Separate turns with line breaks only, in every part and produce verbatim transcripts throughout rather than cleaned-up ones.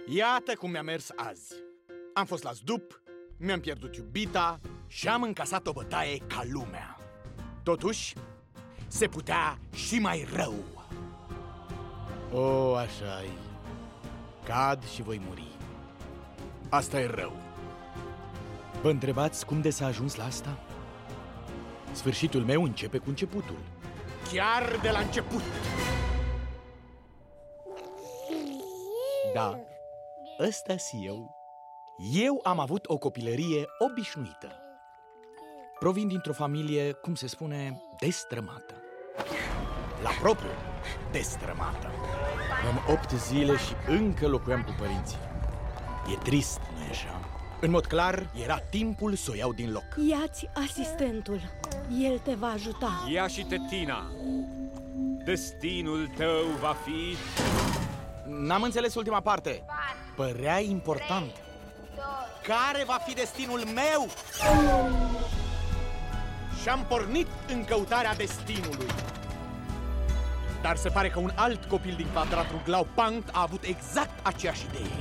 Iată cum mi-a mers azi. Am fost la zdup, mi-am pierdut iubita și am încasat o bătaie ca lumea. Totuși, se putea și mai rău. O, așa-i. Cad și voi muri. Asta e rău. Vă întrebați cum de s-a ajuns la asta? Sfârșitul meu începe cu începutul. Chiar de la început. Dar ăsta-s eu. Eu am avut o copilărie obișnuită. Provin dintr-o familie, cum se spune, destrămată. La propriu, destrămată. Am opt zile și încă locuiam cu părinții. E trist, nu-i așa? În mod clar, era timpul să o iau din loc.
Ia-ți asistentul. El te va ajuta.
Ia și Tetina. Destinul tău va fi...
N-am înțeles ultima parte. Părea important. Care va fi destinul meu? Și-am pornit în căutarea destinului. Dar se pare că un alt copil din quadratul Glaupanct a avut exact aceeași idee.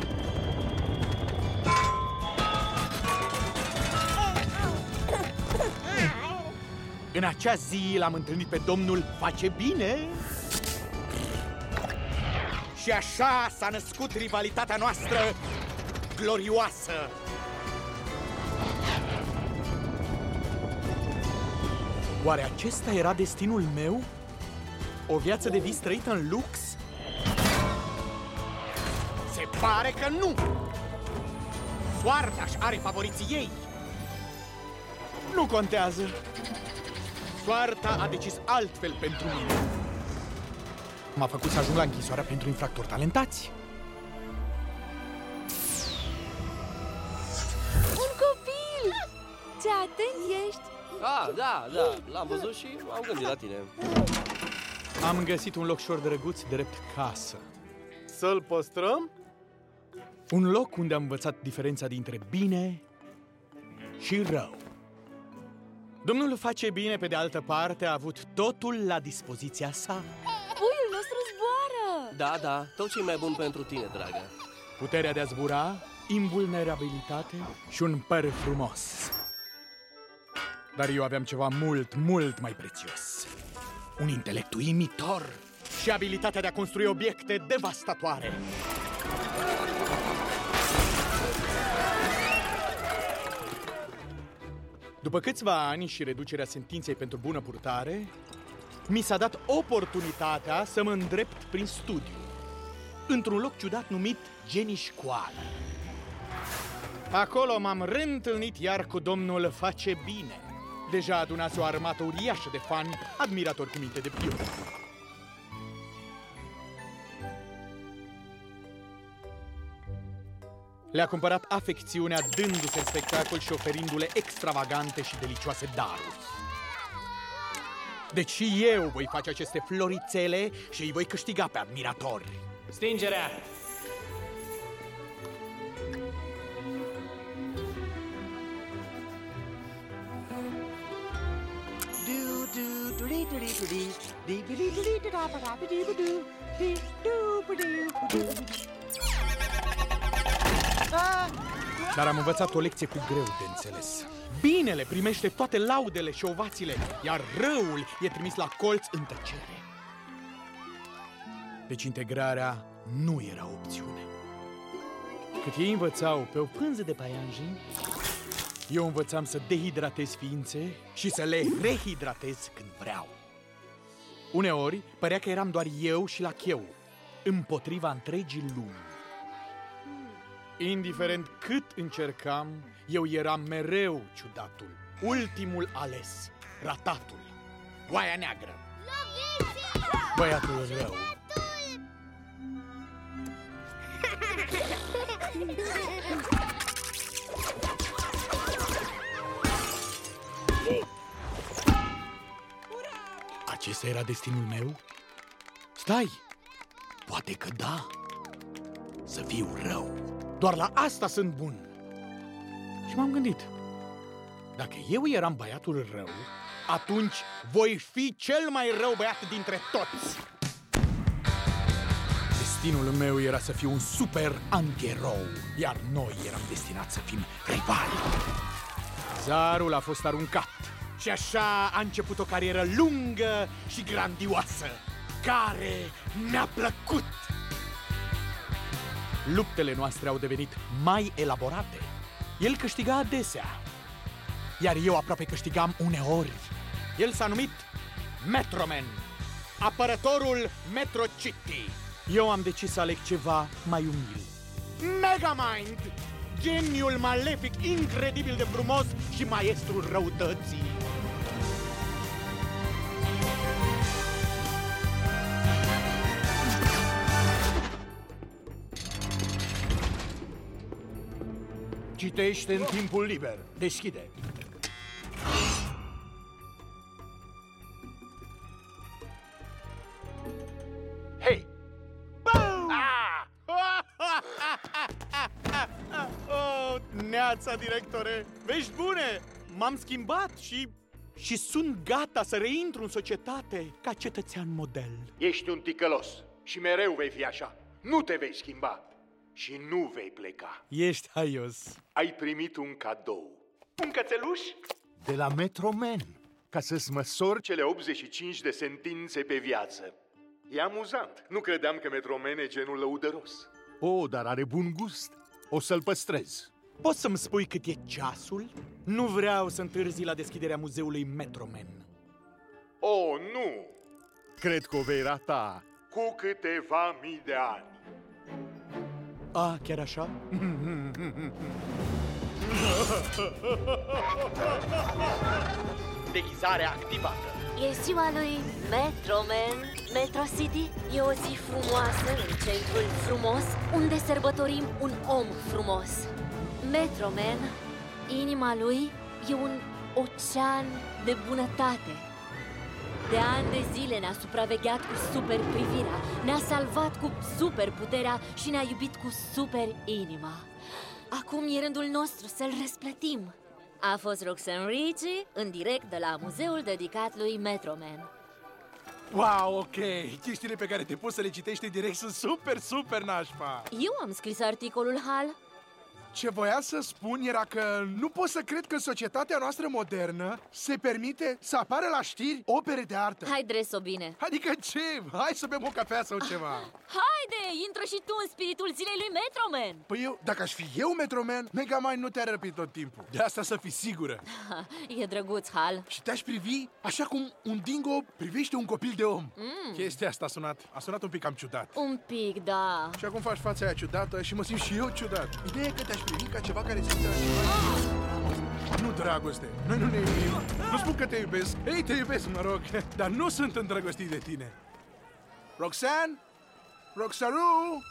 În acea zi l-am întâlnit pe domnul Face Bine. Și așa s-a născut rivalitatea noastră glorioasă. Oare acesta era destinul meu? O viață de vis trăită în lux? Se pare că nu! Soarta-și are favoriții ei. Nu contează. Soarta a decis altfel pentru mine. M-a făcut să ajung la închisoarea pentru infractori talentați.
Un copil! Ce atent ești!
Ah, da, da, l-am văzut și am gândit la tine.
Am găsit un locșor drăguț drept casă. Să-l păstrăm? Un loc unde am învățat diferența dintre bine și rău. Domnul Face Bine, pe de altă parte, a avut totul la dispoziția sa.
Puiul nostru zboară!
Da, da, tot ce e mai bun pentru tine, dragă.
Puterea de a zbura, invulnerabilitate și un păr frumos. Dar eu aveam ceva mult, mult mai prețios. Un intelect uimitor și abilitatea de a construi obiecte devastatoare. După câțiva ani și reducerea sentinței pentru bună purtare, mi s-a dat oportunitatea să mă îndrept prin studiu, într-un loc ciudat numit Genișcoală. Acolo m-am reîntâlnit iar cu domnul Face Bine. Deja adunase o armată uriașă de fani, admiratori cu minte de piure. Le-a cumpărat afecțiunea dându-se în spectacol și oferindu-le extravagante și delicioase daruri. Deci și eu voi face aceste florițele și îi voi câștiga pe admiratori.
Stingerea!
Dar am învățat o lecție cu greu de înțeles. Binele primește toate laudele și ovațiile, iar răul e trimis la colț în tăcere. Deci integrarea nu era opțiune. Cât ei învățau pe o pânză de paianjen, eu învățam să dehidratez ființe și să le rehidratez când vreau. Uneori părea că eram doar eu și lacheu, împotriva întregii lumi. Indiferent cât încercam, eu eram mereu ciudatul, ultimul ales, ratatul, oaia neagră, băiatul rău. Acesta era destinul meu? Stai! Poate că da! Să fiu rău! Doar la asta sunt bun! Și m-am gândit, dacă eu eram băiatul rău, atunci voi fi cel mai rău băiat dintre toți! Destinul meu era să fiu un super antierou, iar noi eram destinați să fim rivali. Zarul a fost aruncat și așa a început o carieră lungă și grandioasă, care mi-a plăcut. Luptele noastre au devenit mai elaborate. El câștiga adesea, iar eu aproape câștigam uneori. El s-a numit Metroman, apărătorul Metro City. Eu am decis să aleg ceva mai umil. Megamind, geniul malefic, incredibil de frumos și maestrul răutății. Citește în timpul liber. Deschide. Hei! Boom! Ah! Oh, neața, directore! Vești bune! M-am schimbat și... și sunt gata să reintru în societate ca cetățean model.
Ești un ticălos și mereu vei fi așa. Nu te vei schimba și nu vei pleca.
Ești haios.
Ai primit un cadou.
Un cățeluș?
De la Metroman, ca să-ți măsori cele optzeci și cinci de sentințe pe viață. E amuzant. Nu credeam că Metroman e genul lăudăros. Oh, dar are bun gust. O să-l păstrez.
Poți să-mi spui cât e ceasul? Nu vreau să întârzi la deschiderea muzeului Metroman.
Oh, nu! Cred că o vei rata cu câteva mii de ani.
A, chiar așa? Deghizarea activată.
E ziua lui Metroman. Metro City e o zi frumoasă în centrul frumos, unde sărbătorim un om frumos. Metroman, inima lui e un ocean de bunătate. De ani de zile ne-a supravegheat cu super privirea, ne-a salvat cu super puterea și ne-a iubit cu super inima. Acum e rândul nostru să-l răsplătim. A fost Roxanne Ritchie, în direct de la muzeul dedicat lui Metroman.
Wow, ok, chestiile pe care te poți să le citești în direct sunt super, super nașpa.
Eu am scris articolul, Hal.
Ce voiam să spun era că nu pot să cred că în societatea noastră modernă se permite să apară la știri opere de artă.
Hai, dres-o bine.
Adică ce? Hai să bem o cafea sau ceva.
Haide, intră și tu în spiritul zilei lui Metroman.
Păi eu, dacă aș fi eu Metroman, Megamind nu te-a răpit tot timpul. De asta să fii sigură.
E drăguț, Hal.
Și te-aș privi așa cum un dingo privește un copil de om. mm. Chestia asta a sunat, a sunat un pic cam ciudat.
Un pic, da.
Și acum faci fața aia ciudată și mă simt și eu ciudat. Ideea e că te-aș privi ca ceva care simte ah! Nu dragoste, noi nu ne iubim. Nu spun că te iubesc, ei, te iubesc, mă rog, dar nu sunt îndrăgostit de tine. Roxanne? Roxaru?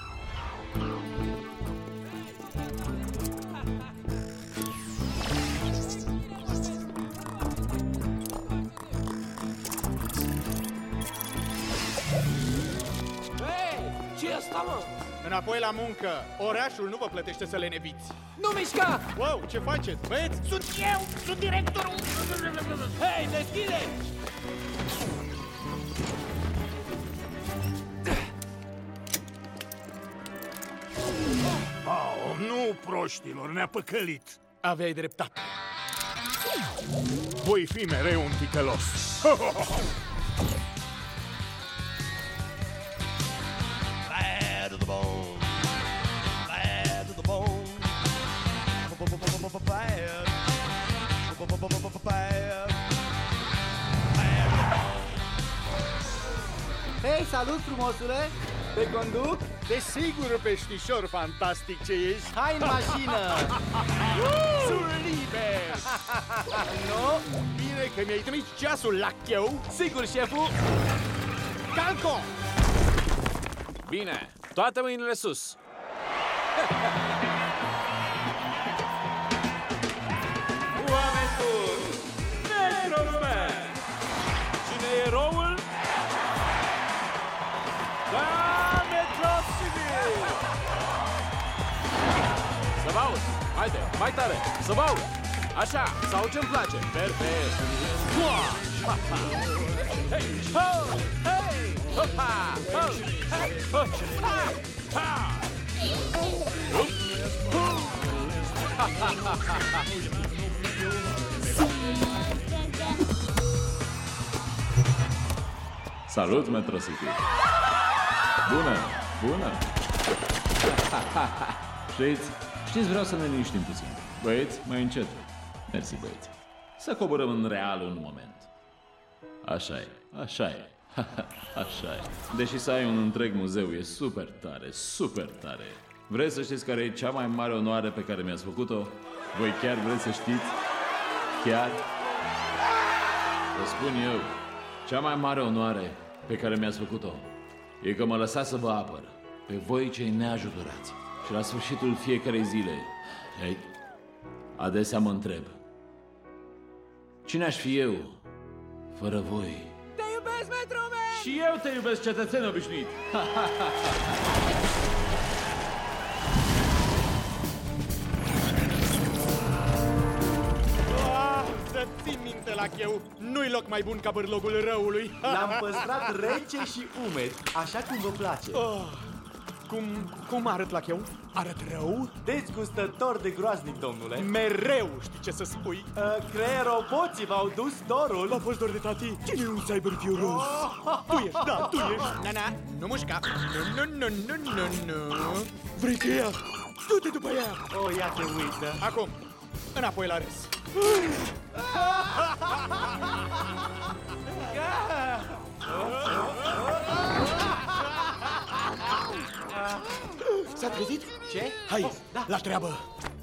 Ce e asta, mă?
Înapoi la muncă. Orașul nu vă plătește să le neviți.
Nu mișca!
Wow, ce faceți, băieți? Sunt eu! Sunt directorul!
Hei, deschide!
Oh, nu, proștilor, ne-a păcălit.
Aveai dreptate.
Voi fi mereu un ticălos.
Bad to the bone, bad to the bone, bad, bad,
Hei, salut, frumosule! Te conduc?
Desigur, peștișor fantastic ce ești.
Hai în mașină!
Sunt liber!
Nu? Bine că mi-ai trimis ceasul la cheu.
Sigur, șeful!
Calco!
Bine, toate mâinile sus. Oameni buni, Metroman! Cine e eroul? Da, Metro City! Să vă aud! Haide, mai tare! Să vă aud! Așa, sau ce-mi place! Perfect! Hei! Ho! Hei!
Salut, Metro City! Bună! Bună! Știți? Știți, vreau să ne liniștim puțin. Băieți, mai încet. Mersi, băieți. Să coborăm în real un moment. Așa e, așa e, așa e. Deși să ai un întreg muzeu e super tare, super tare. Vreți să știți care e cea mai mare onoare pe care mi-ați făcut-o? Voi chiar vreți să știți? Chiar? O spun eu. Cea mai mare onoare pe care mi-ați făcut-o e că mă lăsați să vă apăr pe voi cei neajutorați. Și la sfârșitul fiecarei zile, ei, adesea mă întreb, cine aș fi eu fără voi?
Te iubesc, Metroman!
Și eu te iubesc, cetățen obișnuit!
Să ții minte la cheu, nu-i loc mai bun ca bârlogul răului.
L-am păstrat rece și umed, așa cum vă place.
Oh, cum, cum arăt la cheu? Arăt rău?
Dezgustător de groaznic, domnule.
Mereu știi ce să spui.
Uh, Creier roboții v-au dus dorul.
A fost dor de tati. Cine e un cyberfioros? Tu ești, da, tu ești. Na, na, nu mușca. Nu, nu, nu, nu, nu, nu. Vrei să ea? Du-te după ea.
Oh, ia te uită.
Acum, înapoi la râs. S-a trezit?
Ce?
Hai,
oh, da.
La treabă!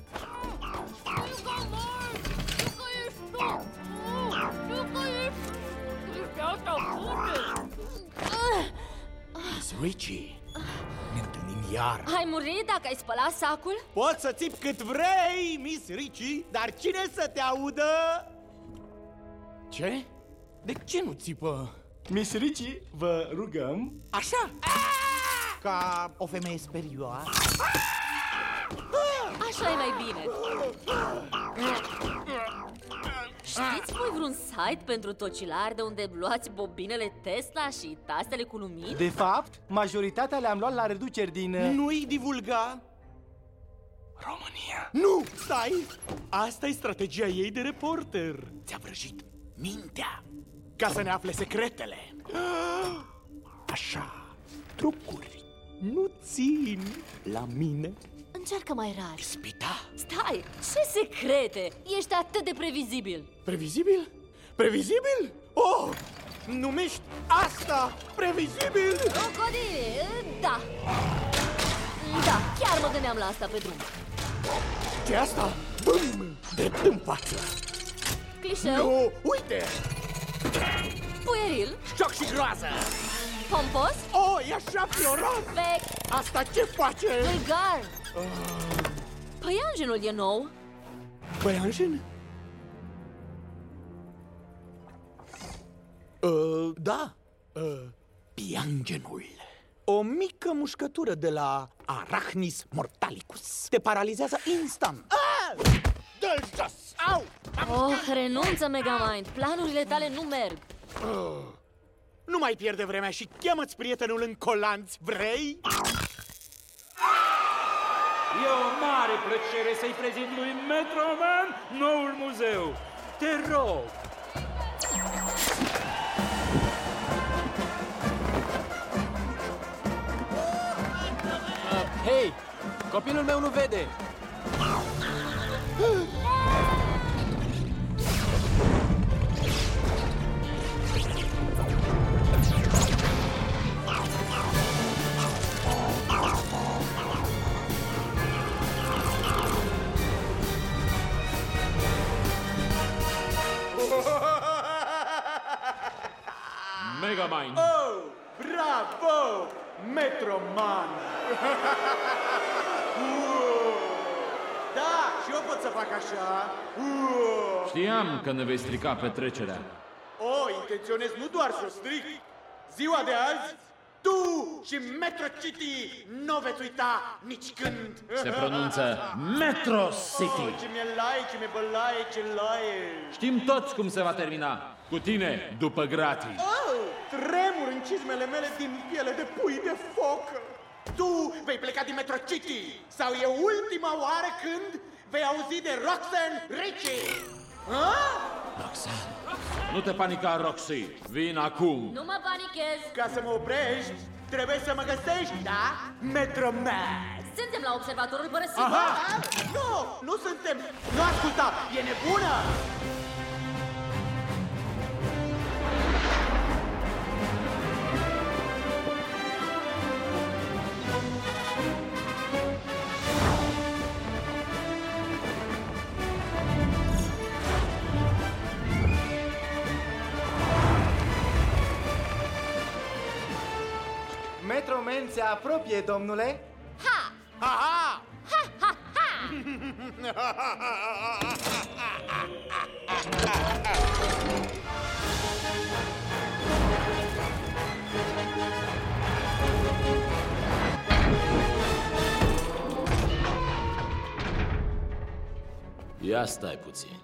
Miss Richie, ne întâlnim iar.
Ai murit dacă ai spălat sacul?
Poți să țipi cât vrei, Miss Richie, dar cine să te audă? Ce? De ce nu țipă?
Miss Richie, vă rugăm.
Așa? Ca o femeie sperioară?
Așa e mai bine. Știți voi vreun site pentru tocilari de unde luați bobinele Tesla și tastele cu lumini?
De fapt, majoritatea le-am luat la reduceri din...
Nu-i divulga România. Nu! Stai! Asta e strategia ei de reporter. Ți-a vrăjit mintea ca să ne afle secretele. Așa, trucuri nu țin la mine.
Încearcă mai rar.
Ispita?
Stai, ce secrete? Ești atât de previzibil.
Previzibil? Previzibil? Oh! Numești asta previzibil?
Crocodil, da. Da, chiar mă gândeam la asta pe drum.
Ce asta? Bum! Drept în față.
Clișeu?
Nu, uite!
Pueril?
Șoc și groază!
Pompos?
Oh, e așa fioros!
Vechi!
Asta ce face?
Vulgar! Uh... Păianjenul e nou.
Păianjen? Uh, da, uh, piangenul. O mică mușcătură de la Arachnis mortalicus te paralizează instant. Ah! Dă-l jos! Au!
Oh, renunță, Megamind. Planurile tale nu merg.
Uh, nu mai pierde vremea și cheamă-ți prietenul în colanți, vrei?
E o mare plăcere să-i prezint lui Metroman noul muzeu. Te rog!
Uh, Hei! Copilul meu nu vede!
Megamind!
Oh, bravo, Metroman! Da, și eu pot să fac așa.
Știam că ne vei strica petrecerea.
Oh, intenționez nu doar să o stric. Ziua de azi, tu și Metro City nu veți uita nici când.
Se pronunță Metro City.
Oh, ce mi-e lai, ce mi-e bălaie, ce laie.
Știm toți cum se va termina. Cu tine, după gratis.
Oh, tremur în
cizmele mele din piele de pui de foc. Tu vei pleca din Metro City sau e ultima oară când vei auzi de Roxanne Ritchie?
Roxanne, nu te panica, Roxy, vin acum.
Nu mă panichez.
Ca să mă oprești, trebuie să mă găsești, da? Metro Man.
Suntem la observatorul părăsit.
Aha! Nu, nu suntem. Nu asculta, e nebună. Metro Man se apropie, domnule.
Ha!
Ha, ha!
Ha, ha, ha!
Ia stai puțin.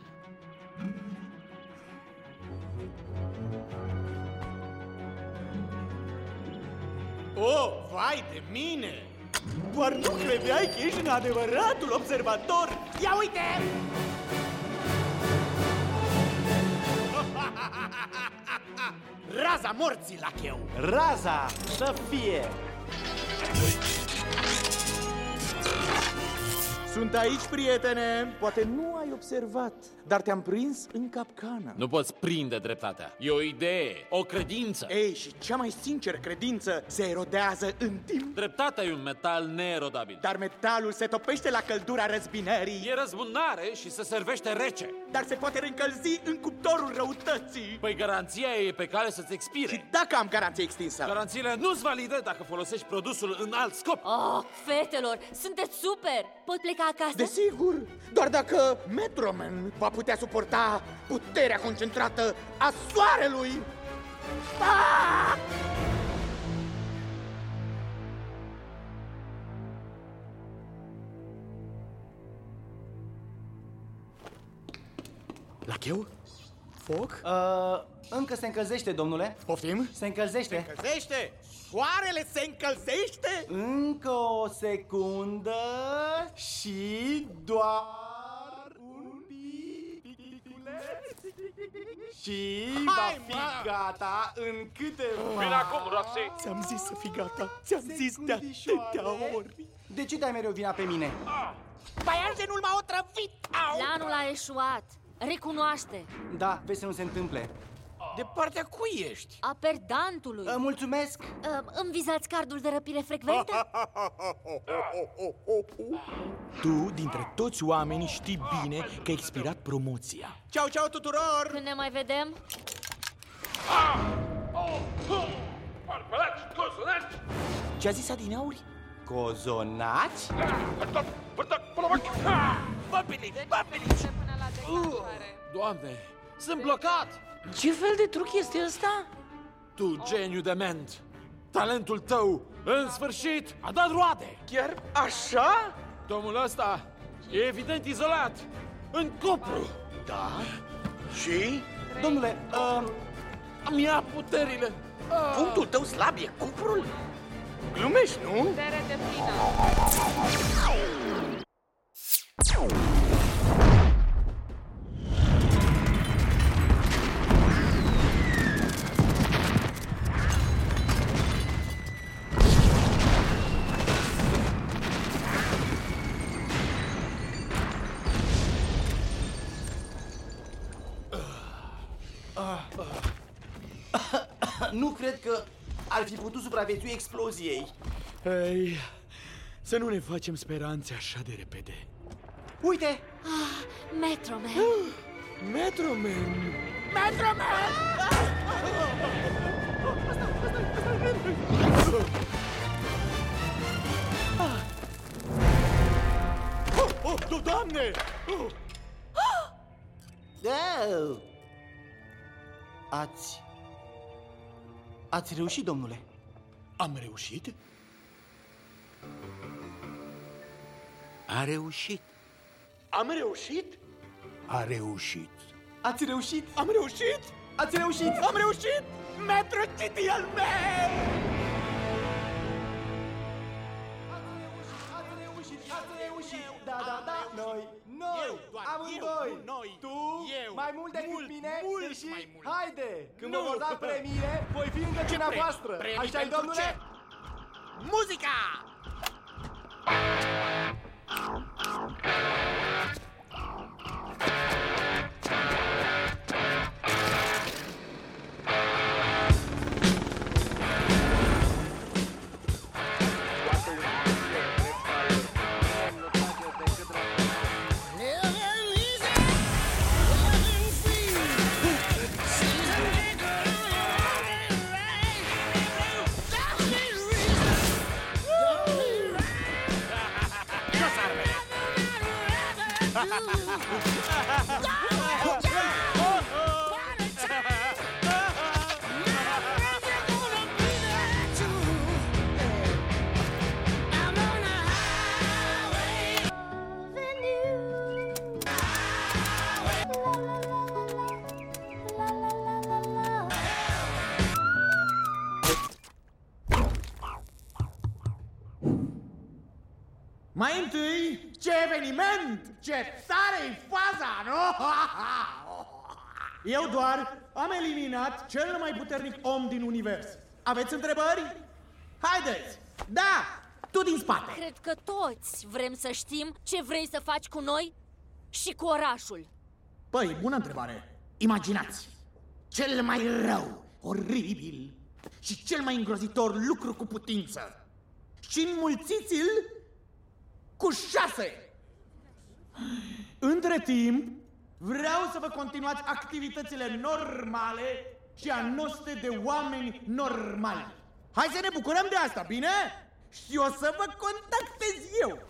Oh, vai de mine! Doar nu credeai că ești în adevăratul observator? Ia uite! Raza morții la cheu! Raza să fie! Sunt aici, prietene! Poate nu ai observat, dar te-am prins în capcană.
Nu poți prinde dreptatea. E o idee, o credință.
Ei, și cea mai sinceră credință se erodează în timp.
Dreptatea e un metal neerodabil.
Dar metalul se topește la căldura răzbinării.
E răzbunare și se servește rece.
Dar se poate reîncălzi în cuptorul răutății.
Păi garanția e pe cale să-ți expire.
Și dacă am garanție extinsă?
Garanțiile nu-s valide dacă folosești produsul în alt scop.
Oh, fetelor, sunteți super! Pot pleca acasă?
Desigur, doar dacă Metro Man va putea suporta puterea concentrată a soarelui. Ah! La cheu? Foc?
Uh, încă se încălzește, domnule.
Poftim?
Se încălzește.
Se încălzește? Soarele se încălzește?
Încă o secundă și doar un piculeț. Și va
Hai,
fi
ma!
gata în câteva...
Vine acum, Roxy!
Ți-am zis să fii gata. Ți-am zis de atâtea ori.
De ce dai mereu vina pe mine?
Baianjenul m-a otrăvit! Au!
Planul a eșuat. Recunoaște.
Da, vezi să nu se întâmple.
De partea cui ești?
A perdantului.
Uh, mulțumesc!
Uh, îmi vizați cardul de răpire frecventă?
Tu, dintre toți oamenii, știi bine că a expirat promoția.
Ceau, ceau tuturor!
Când ne mai vedem?
Ce-a zis adineauri?
Cozonaci?
Doamne, sunt blocat!
Ce fel de truc este ăsta?
Tu, geniu dement! Talentul tău, în sfârșit, a dat roade!
Chiar așa?
Domnul ăsta e evident izolat, în cupru!
Da? Și?
Domnule, uh,
Îmi ia puterile! Ah.
Punctul tău slab e cuprul? Glumești, nu?
Putere de plină.
nu cred că ar fi putut supraviețui exploziei.
Ei, să nu ne facem speranțe așa de repede.
Uite!
Ah, Metro Man!
Metro Man!
Metro Man! Oh, oh, Doamne! Oh.
Da. Ați... Ați reușit, domnule.
Am reușit? A reușit.
Am reușit?
A reușit.
Ați reușit?
Am reușit?
Ați reușit!
Am reușit! Metro City al meu!
Ați reușit, ați reușit, ați reușit! Da, da, da, noi, noi, amândoi!
Noi,
tu,
eu,
mai mult decât
mult,
mine,
mult
și
mai mult.
haide! Când
Nu.
vă vor da premiile, voi fi încă cina voastră! Așa-i, domnule?
Ce? Muzica! Mai întâi, ce eveniment! Ce tare-i faza, nu? Eu doar am eliminat cel mai puternic om din univers. Aveți întrebări? Haideți! Da! Tu din spate!
Cred că toți vrem să știm ce vrei să faci cu noi și cu orașul.
Păi, bună întrebare. Imaginați! Cel mai rău, oribil și cel mai îngrozitor lucru cu putință. Și înmulțiți-l cu șase! Între timp, vreau să vă continuați activitățile normale și a noastre de oameni normali. Hai să ne bucurăm de asta, bine? Și o să vă contactez eu!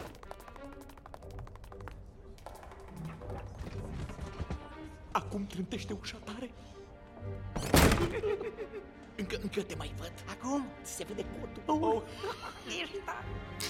Acum trântește ușa tare. Încă, încă te mai văd. Acum se vede cotul. Oh. Ești tare.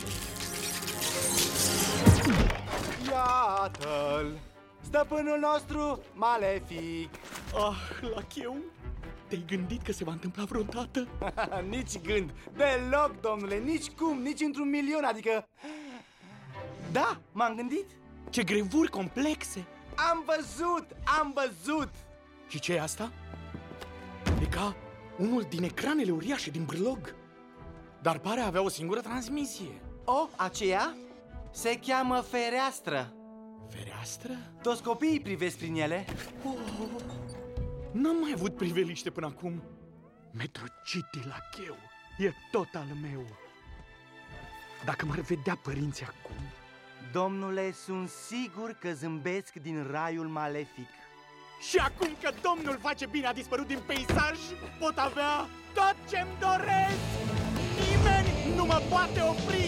Iată-l! Stăpânul nostru malefic!
Ah, la cheu, te-ai gândit că se va întâmpla vreodată?
Nici gând, deloc, domnule, nici cum, nici într-un milion, adică... Da, m-am gândit.
Ce grevuri complexe!
Am văzut, am văzut!
Și ce e asta? E ca unul din ecranele uriașe din brlog, dar pare avea o singură transmisie.
O, aceea se cheamă fereastră.
Fereastră?
Toți copiii privesc prin ele.
Oh, n-am mai avut priveliște până acum. Metro City la cheu e tot al meu. Dacă m-ar vedea părinții acum.
Domnule, sunt sigur că zâmbesc din raiul malefic.
Și acum că domnul face bine a dispărut din peisaj, pot avea tot ce-mi doresc! Nimeni nu mă poate opri!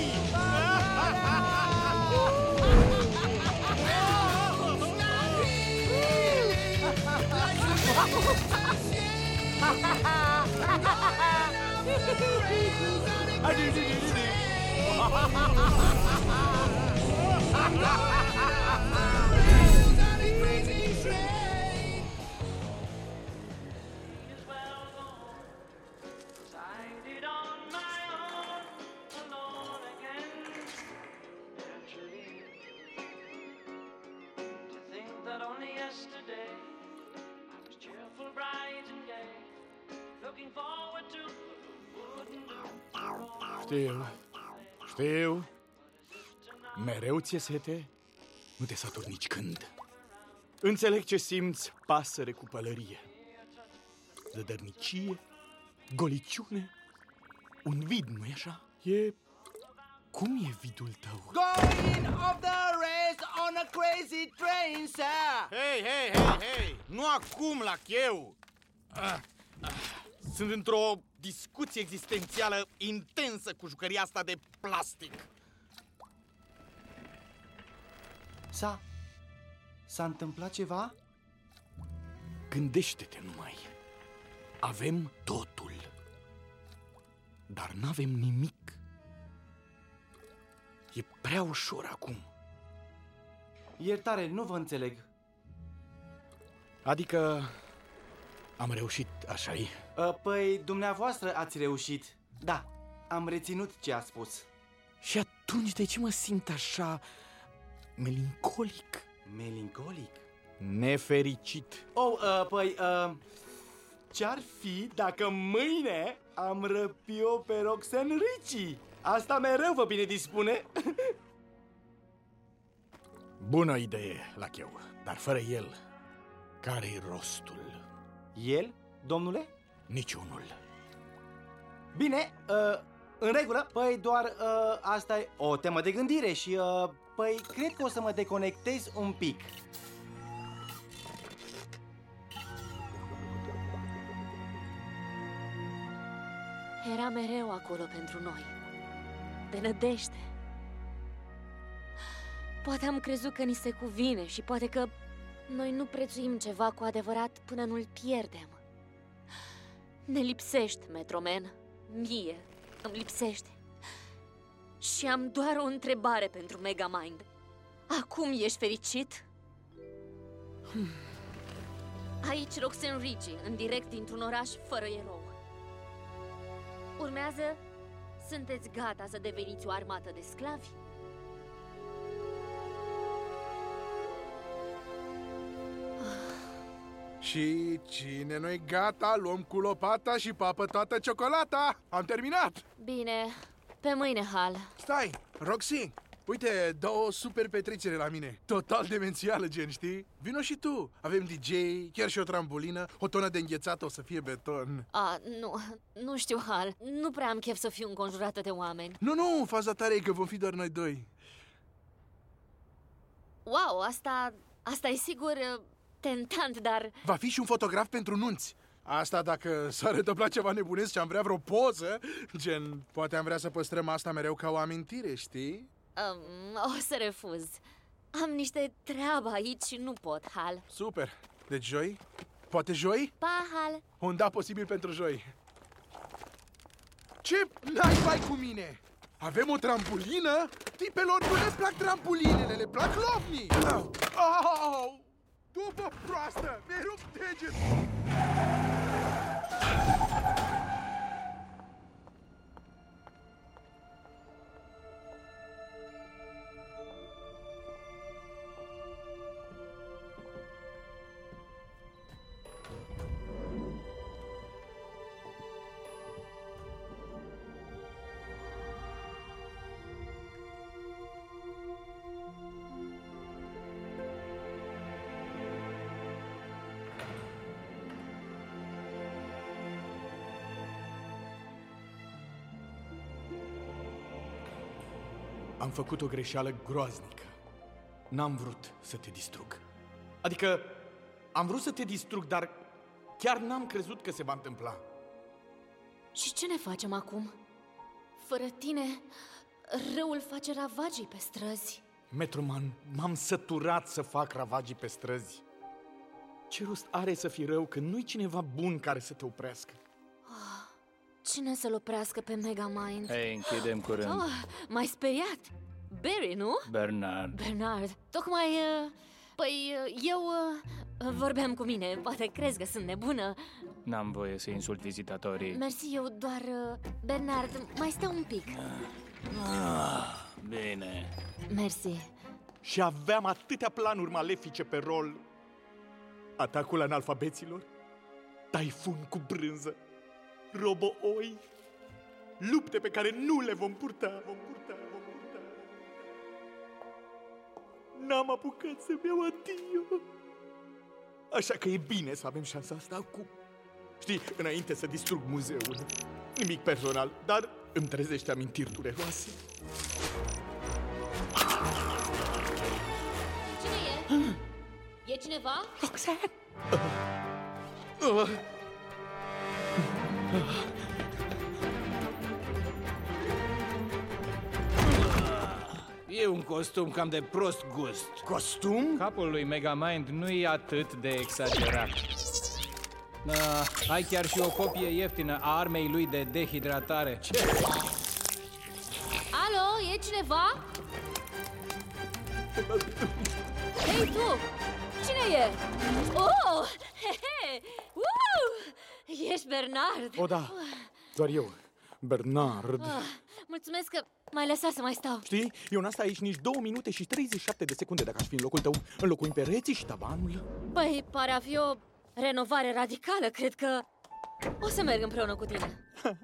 Știu, știu. Mereu ți-e sete? Nu te saturi nici când. Înțeleg ce simți, pasăre cu pălărie. Zădărnicie, goliciune, un vid, nu-i așa? E... cum e vidul tău?
Going off the race on a crazy train, sir!
Hei, hei, hei, hei! Nu acum, la cheu! Ah, ah. Sunt într-o discuție existențială intensă cu jucăria asta de plastic.
S-a... s-a întâmplat ceva?
Gândește-te numai. Avem totul, dar n-avem nimic. E prea ușor acum.
Iertare, nu vă înțeleg.
Adică Am reușit, așa-i?
Uh, păi, dumneavoastră ați reușit. Da, am reținut ce a spus.
Și atunci de ce mă simt așa melincolic?
Melincolic?
Nefericit.
Oh, uh, păi, uh, ce-ar fi dacă mâine am răpi-o pe Roxanne Ritchie? Asta mereu vă bine dispune.
Bună idee, Lacheu, dar fără el, care-i rostul?
El, domnule?
Niciunul.
Bine, uh, în regulă, păi doar uh, asta e o temă de gândire și, uh, păi, cred că o să mă deconectez un pic.
Era mereu acolo pentru noi, de nădejde. Poate am crezut că ni se cuvine și poate că noi nu prețuim ceva cu adevărat până nu-l pierdem. Ne lipsești, Metroman. Mie îmi lipsești. Și am doar o întrebare pentru Megamind. Acum ești fericit? Hmm. Aici Roxanne Ritchie, în direct dintr-un oraș fără erou. Urmează, sunteți gata să deveniți o armată de sclavi?
Și cine nu-i gata, luăm cu lopata și papă toată ciocolata. Am terminat!
Bine, pe mâine, Hal.
Stai, Roxy, uite, dă o super petrecere la mine. Total demențială, gen, știi? Vino și tu. Avem D J, chiar și o trambulină, o tonă de înghețată, o să fie beton.
A, nu, nu știu, Hal. Nu prea am chef să fiu înconjurată de oameni.
Nu, nu, faza tare e că vom fi doar noi doi.
Wow, asta, asta e sigur tentant, dar...
Va fi și un fotograf pentru nunți. Asta dacă s-ar întâmpla ceva nebunesc și am vrea vreo poză, gen, poate am vrea să păstrăm asta mereu ca o amintire, știi?
Um, o să refuz. Am niște treabă aici și nu pot, Hal.
Super. Deci joi? Poate joi?
Pa, Hal.
Un da posibil pentru joi. Ce n-ai cu mine? Avem o trambulină? Tipelor nu le plac trambulinele, le plac lovnii! Au! După proastă! Mi-ai rupt degetul!
Am făcut o greșeală groaznică. N-am vrut să te distrug. Adică, am vrut să te distrug, dar chiar n-am crezut că se va întâmpla.
Și ce ne facem acum? Fără tine, răul face ravagii pe străzi.
Metroman, m-am săturat să fac ravagii pe străzi. Ce rost are să fii rău când nu-i cineva bun care să te oprească?
Oh, cine să-l oprească pe Megamind?
Hei, închidem curând.
Oh, m-ai speriat. Barry, nu?
Bernard.
Bernard. Tocmai, uh, păi, uh, eu uh, vorbeam cu mine. Poate crezi că sunt nebună.
N-am voie să insult vizitatorii.
Mersi, eu doar... Uh, Bernard, mai stai un pic.
Ah, bine.
Mersi.
Și aveam atâtea planuri malefice pe rol. Atacul analfabeților, taifun cu brânză, robo-oi, lupte pe care nu le vom purta, vom purta, vom purta. N-am apucat să-mi iau adio. Așa că e bine să avem șansa asta acum. Știi, înainte să distrug muzeul, nimic personal, dar îmi trezește amintiri dureroase.
Cine e? E cineva?
Roxanne! Uh. Uh.
E un costum cam de prost gust.
Costum?
Capul lui Megamind nu e atât de exagerat. Uh, ai chiar și o copie ieftină a armei lui de dehidratare.
Ce?
Alo, e cineva? Hei, tu! Cine e? Oh! He, he! Uh! Ești Bernard?
O, da, doar eu, Bernard.
Ah, mulțumesc că m-ai lăsat să mai stau.
Știi, eu n-am stat aici nici două minute și treizeci și șapte de secunde dacă aș fi în locul tău. Înlocuim pereții și tavanul.
Păi, pare a fi o renovare radicală. Cred că o să merg împreună cu tine.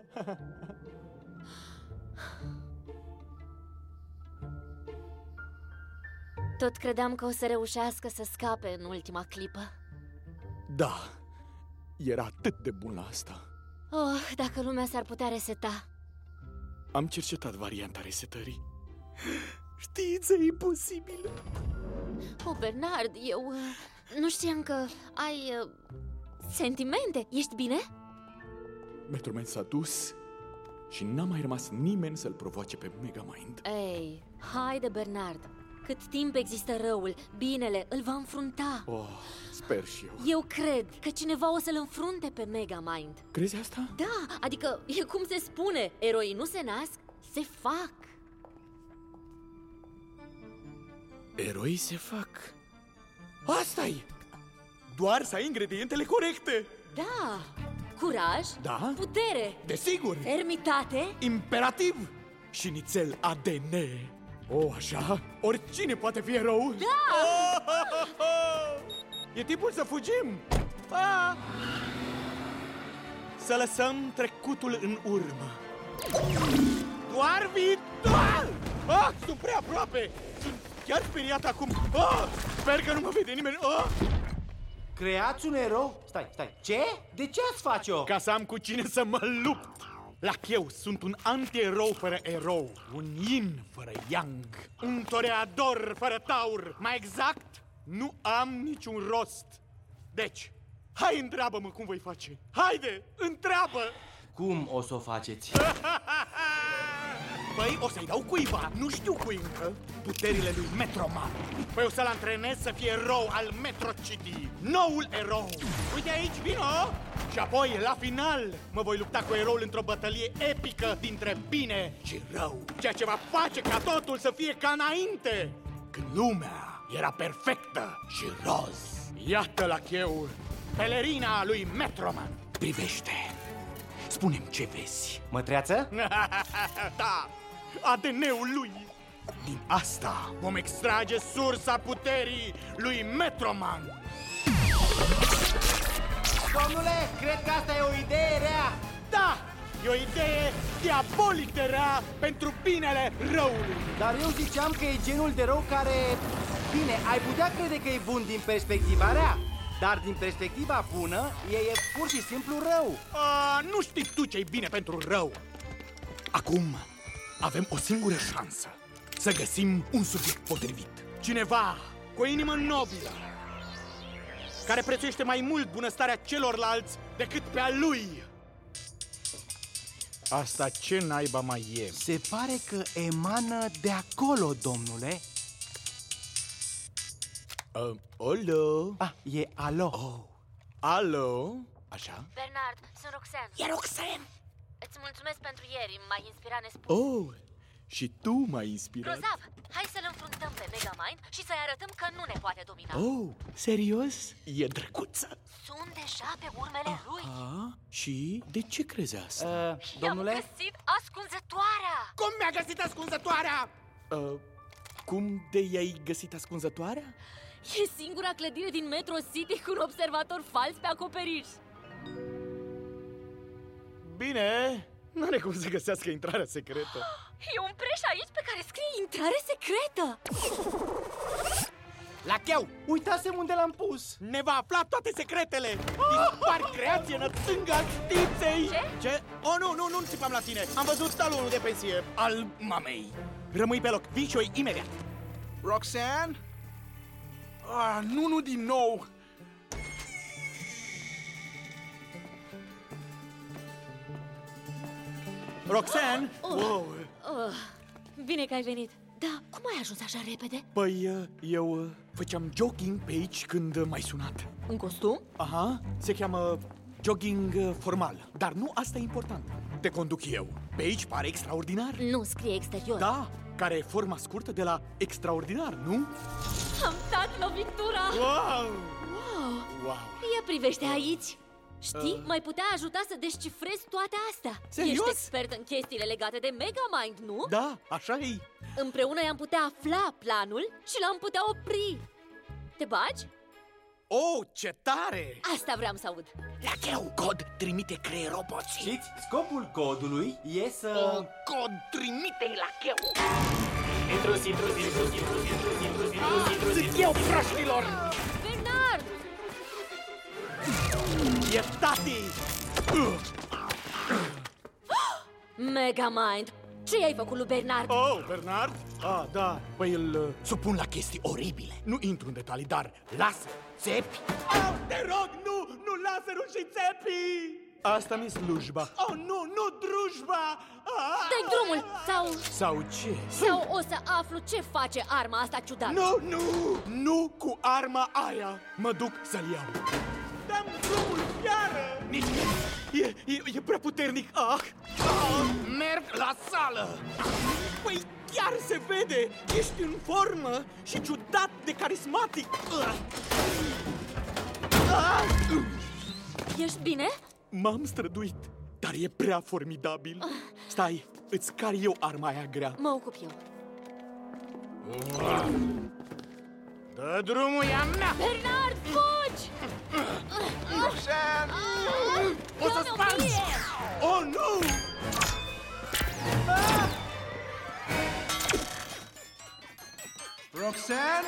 Tot credeam că o să reușească să scape în ultima clipă.
Da, era atât de bun la asta.
Oh, dacă lumea s-ar putea reseta.
Am cercetat varianta resetării. Știți, e imposibil.
Oh, Bernard, eu uh, nu știam că ai uh, sentimente. Ești bine?
Metroman s-a dus și n-a mai rămas nimeni să-l provoace pe Megamind.
Ei, haide, Bernard. Cât timp există răul, binele îl va înfrunta.
Oh, sper și eu.
Eu cred că cineva o să-l înfrunte pe Megamind.
Crezi asta?
Da, adică e cum se spune, eroii nu se nasc, se fac.
Eroii se fac. Asta-i! Doar să ai ingredientele corecte.
Da, curaj,
Da?
putere,
Desigur!
fermitate.
Imperativ! Și nițel A D N. Oh, așa? Oricine poate fi erou?
Da!
Oh, oh, oh, oh. E timpul să fugim! Ah! Să lăsăm trecutul în urmă. Doar viitor! Ah, sunt prea aproape! Sunt chiar speriat acum! Ah, sper că nu mă vede nimeni! Ah!
Creați un erou? Stai, stai, ce? De ce ați face-o?
Ca să am cu cine să mă lupt! La eu sunt un anti-erou fără erou, un yin fără yang, un toreador fără taur. Mai exact, nu am niciun rost. Deci, hai, întreabă-mă cum voi face. Haide, întreabă!
Cum o să o faceți?
Păi, o să-i dau cuiva, nu știu cui încă, puterile lui Metroman. Păi o să-l antrenez să fie erou al Metro City, noul erou. Uite aici, vino! Și apoi, la final, mă voi lupta cu eroul într-o bătălie epică dintre bine și rău. Ceea ce va face ca totul să fie ca înainte, când lumea era perfectă și roz. Iată la cheu, pelerina lui Metroman. Privește, spune-mi ce vezi.
Mătreață?
Da, A D N-ul lui. Din asta vom extrage sursa puterii lui Metroman.
Domnule, cred că asta e o idee rea.
Da, e o idee diabolic de rea pentru binele răului.
Dar eu ziceam că e genul de rău care... Bine, ai putea crede că e bun din perspectiva rea, dar din perspectiva bună, e, e pur și simplu rău.
A, nu știi tu ce-i bine pentru rău. Acum avem o singură șansă să găsim un subiect potrivit. Cineva cu o inimă nobilă, care prețuiește mai mult bunăstarea celorlalți decât pe a lui. Asta ce naiba mai e?
Se pare că emană de acolo, domnule.
Uh, olo?
Ah, e alo.
Oh. Alo? Așa?
Bernard, sunt Roxanne.
E Roxanne!
Îți mulțumesc pentru ieri, m-ai inspirat nespus.
Oh, și tu m-ai inspirat.
Grozav, hai să-l înfruntăm pe Megamind și să-i arătăm că nu ne poate domina.
Oh, serios? E drăguță.
Sunt deja pe urmele lui.
Ah, și de ce crezi asta?
Uh, domnule?
I-am găsit ascunzătoarea.
Cum mi-a găsit ascunzătoarea? Uh, cum de i-ai găsit ascunzătoarea?
E singura clădire din Metro City cu un observator fals pe acoperiș.
Bine, n-are cum să găsească intrarea secretă.
E un preș aici pe care scrie intrare secretă.
La cheu!
Uitasem unde l-am pus.
Ne va afla toate secretele. Dispar creație nățânga științei.
Ce?
Ce? Oh, nu, nu, nu țipam la tine. Am văzut talonul de pensie al mamei. Rămâi pe loc, vii și eu imediat.
Roxanne? Ah, nu, nu din nou!
Roxanne?
Oh.
Wow.
Oh. Bine că ai venit. Da, cum ai ajuns așa repede?
Păi, eu făceam jogging pe aici când m-ai sunat.
În costum?
Aha, se cheamă jogging formal. Dar nu asta e important. Te conduc eu. Pe aici pare extraordinar.
Nu scrie exterior.
Da, care e forma scurtă de la extraordinar, nu?
Am dat lovitura!
Wow!
Wow!
Wow!
Ia privește aici! Știi, uh... mai putea ajuta să descifrezi toate astea.
Serios?
Ești expert în chestiile legate de Megamind, nu?
Da, așa e.
Împreună i-am putea afla planul și l-am putea opri. Te bagi?
Oh, ce tare!
Asta vreau să aud.
Lacheu, cod trimite creier roboții.
Știți, scopul codului e să...
Oh, cod trimite-i Lacheu.
Intrus, intrus, intrus, intrus, intrus, intrus, intrus, intrus,
Zic eu, proștilor!
Bernard!
E tati!
Megamind! Ce i-ai făcut lui Bernard?
Oh, Bernard? Ah, da, păi îl uh, supun la chestii oribile. Nu intru în detalii, dar lasă, țepi.
Oh, te rog, nu, nu laserul și țepii!
Asta mi-e slujba.
Oh, nu, nu drujba! Ah!
Dă-i drumul! Sau...
Sau ce?
Sau o să aflu ce face arma asta ciudată.
Nu, nu, nu cu arma aia. Mă duc să-l iau.
Dăm drumul, iară!
Nici e, e, e prea puternic. Ah, ah, merg la sală.
Păi chiar se vede! Ești în formă și ciudat de carismatic! Ah!
Ah!
Ești bine?
M-am străduit, dar e prea formidabil.
Ah.
Stai, îți car eu arma aia grea.
Mă ocup eu.
Ah. Dă drumul, e a mea!
Bernard, fugi!
Roxanne!
O să spargi! Oh, nu!
Ah! Roxanne?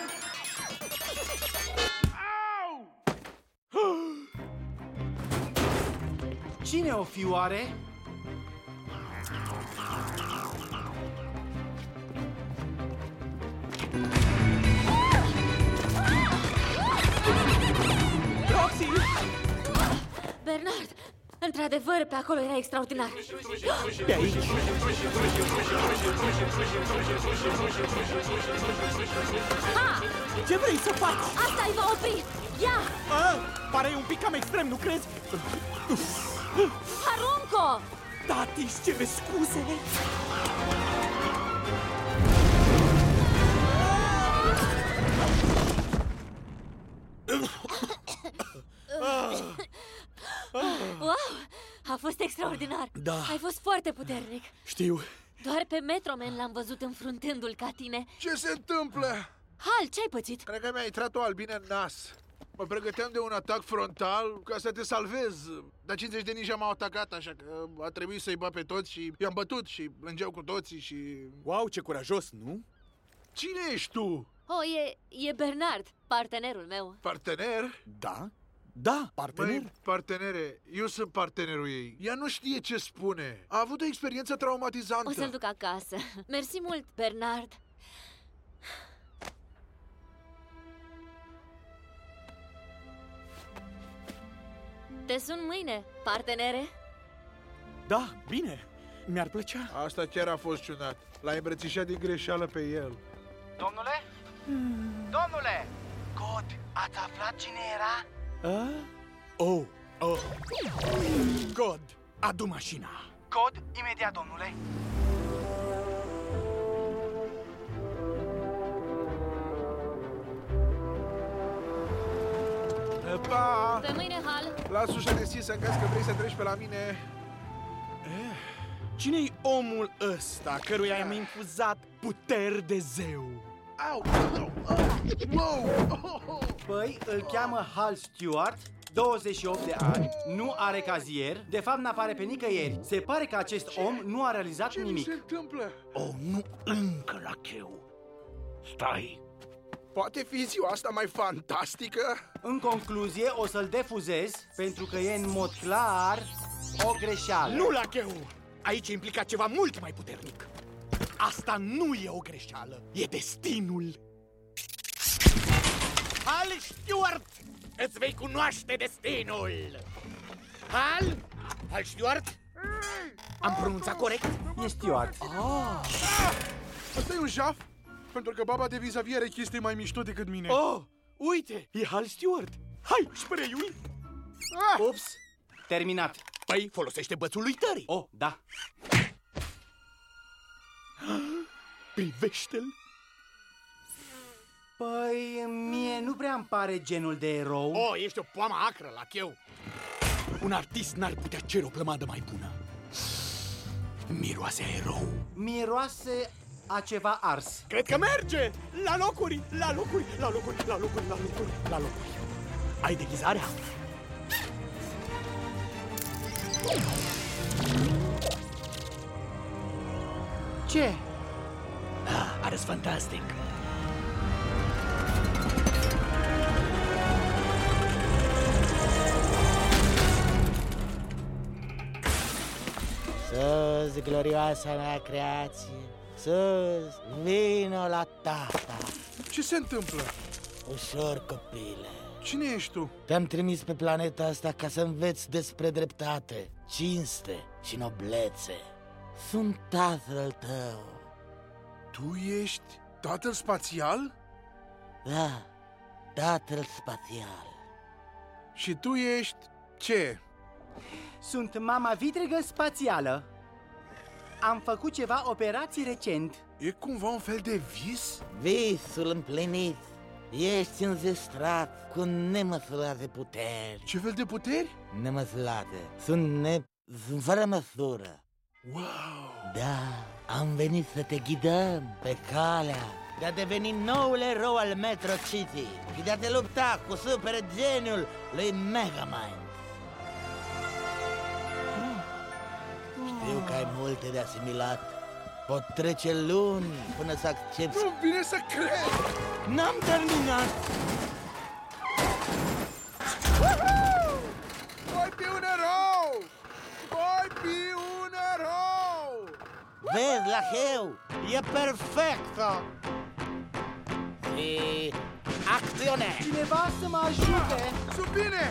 Cine o fi oare?
Roxy!
Bernard, într-adevăr, pe acolo era extraordinar.
Pe aici!
Ha!
Ce vrei să faci?
Asta îi va opri! Ia!
Ah, pare un pic cam extrem, nu crezi?
Arunco!
Tati, îți cere scuze!
Wow! A fost extraordinar!
Da.
Ai fost foarte puternic.
Știu.
Doar pe Metroman l-am văzut înfruntându-l ca tine.
Ce se întâmplă?
Hal, ce-ai pățit?
Cred că mi-a intrat o albină în nas. Mă pregăteam de un atac frontal ca să te salvez. Dar cincizeci de ninja m-au atacat, așa că a trebuit să-i bat pe toți și i-am bătut și plângeau cu toții și...
Wow, ce curajos, nu?
Cine ești tu?
Oh, e, e Bernard, partenerul meu.
Partener?
Da? Da, partener.
Măi, partenere, eu sunt partenerul ei. Ea nu știe ce spune. A avut o experiență traumatizantă.
O să-l duc acasă. Mersi mult, Bernard. Te sun mâine, partenere?
Da, bine. Mi-ar plăcea.
Asta chiar a fost ciudat. L-a îmbrățișat din greșeală pe el.
Domnule? Domnule! Cod, ați aflat cine era?
A? Oh, oh. God, adu mașina.
Cod, imediat, domnule.
Pa!
Pe mâine, Hal.
Las ușa deschisă în caz că vrei să treci pe la mine.
Eh, cine-i omul ăsta căruia i-am infuzat puteri de zeu?
Au! Au! Wow!
Păi, îl cheamă Hal Stewart, douăzeci și opt de ani, nu are cazier, de fapt n-apare pe nicăieri. Se pare că acest om nu a realizat
Ce
nimic.
Ce se întâmplă?
Oh, nu încă la cheu. Stai.
Poate fi ziua asta mai fantastică?
În concluzie, o să-l defuzez, pentru că e în mod clar o greșeală.
Nu la cheu! Aici implica ceva mult mai puternic. Asta nu e o greșeală, e destinul. Hal Stewart, îți vei cunoaște destinul. Hal? Hal Stewart? Am pronunțat corect?
E Stewart.
Ah.
Asta e un jaf? Pentru că baba de vis-a-vis are chestii mai mișto decât mine.
Oh, uite, e Hal Stewart. Hai, spray-ul.
Ah!
Ups, terminat.
Păi, folosește bățul lui tării.
Oh, da.
Privește-l.
Păi, mie nu prea îmi pare genul de erou.
Oh, ești o poamă acră la cheu. Un artist n-ar putea cere o plămadă mai bună. Miroase a erou.
Miroase a ceva ars.
Cred că merge! La locuri, la locuri, la locuri, la locuri, la locuri, la locuri. Ai deghizarea?
Ce?
Ah, arăți fantastic.
Sus, glorioasa mea creație, sus, vino la tata.
Ce se întâmplă?
Ușor, copile.
Cine ești tu?
Te-am trimis pe planeta asta ca să înveți despre dreptate, cinste și noblețe. Sunt tatăl tău.
Tu ești tatăl spațial?
Da, tatăl spațial.
Și tu ești ce?
Sunt mama vitregă spațială. Am făcut ceva operații recent.
E cumva un fel de vis?
Visul împlinit. Ești înzestrat cu nemăsurate puteri.
Ce fel de puteri?
Nemăsurate. Sunt ne... sunt fără măsură.
Wow!
Da, am venit să te ghidăm pe calea de a deveni noul erou al Metro City și de a te lupta cu super geniul lui Megamind. Știu că ai multe de asimilat. Pot trece luni până să accepti.
Nu vine să cred!
N-am terminat!
Voi fi un erou! Voi fi un erou!
Vezi, la heu, e perfecto! Și acțiune!
Cineva să mă ajute!
Sunt bine!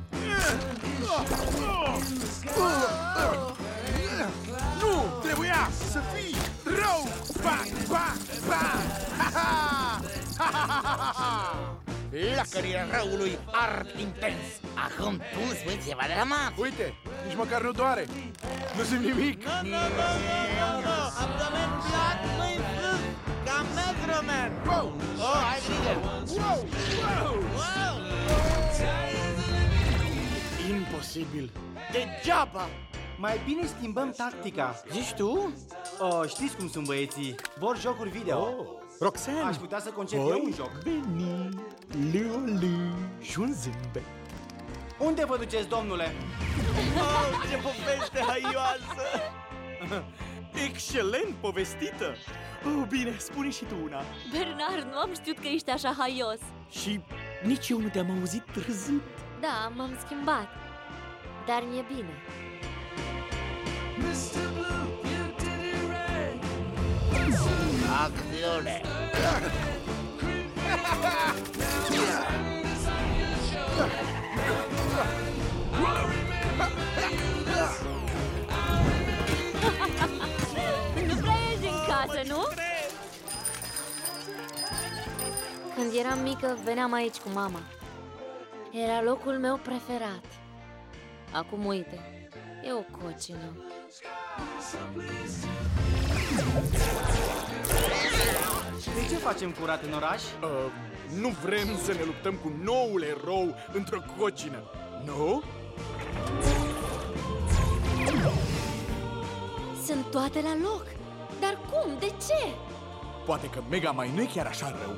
Nu! Trebuia să fii rău! Bang, bang, bang!
Lacările răului ard intens. Acum tu îmi spui ceva de rămas.
Uite, nici măcar nu doare. Nu simt nimic.
Nu, nu, nu, nu, nu, abdomen plat, mâini sus, ca Metroman.
Wow!
Oh, hai grijă!
Wow! Wow!
Wow!
Imposibil.
Degeaba!
Mai bine schimbăm tactica.
Zici tu?
Oh, știți cum sunt băieții? Vor jocuri video.
Oh. Roxane,
Aș putea să concep eu un joc.
veni, Leoli și un zâmbet.
Unde vă duceți, domnule?
Oh, ce poveste haioasă! Excelent povestită! Oh, bine, spune și tu una.
Bernard, nu am știut că ești așa haios.
Și nici eu nu te-am auzit râzând.
Da, m-am schimbat, dar mi-e bine.
Acțiune!
Nu prea ești în casă, nu? Când eram mică, veneam aici cu mama. Era locul meu preferat. Acum uite, e o cocină.
De ce facem curat în oraș?
Uh, nu vrem să ne luptăm cu noul erou într-o cocină, nu?
Sunt toate la loc. Dar cum? De ce?
Poate că Megamind nu e chiar așa rău.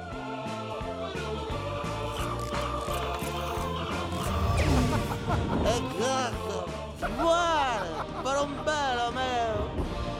Exacto! Zboară, porumbelul meu!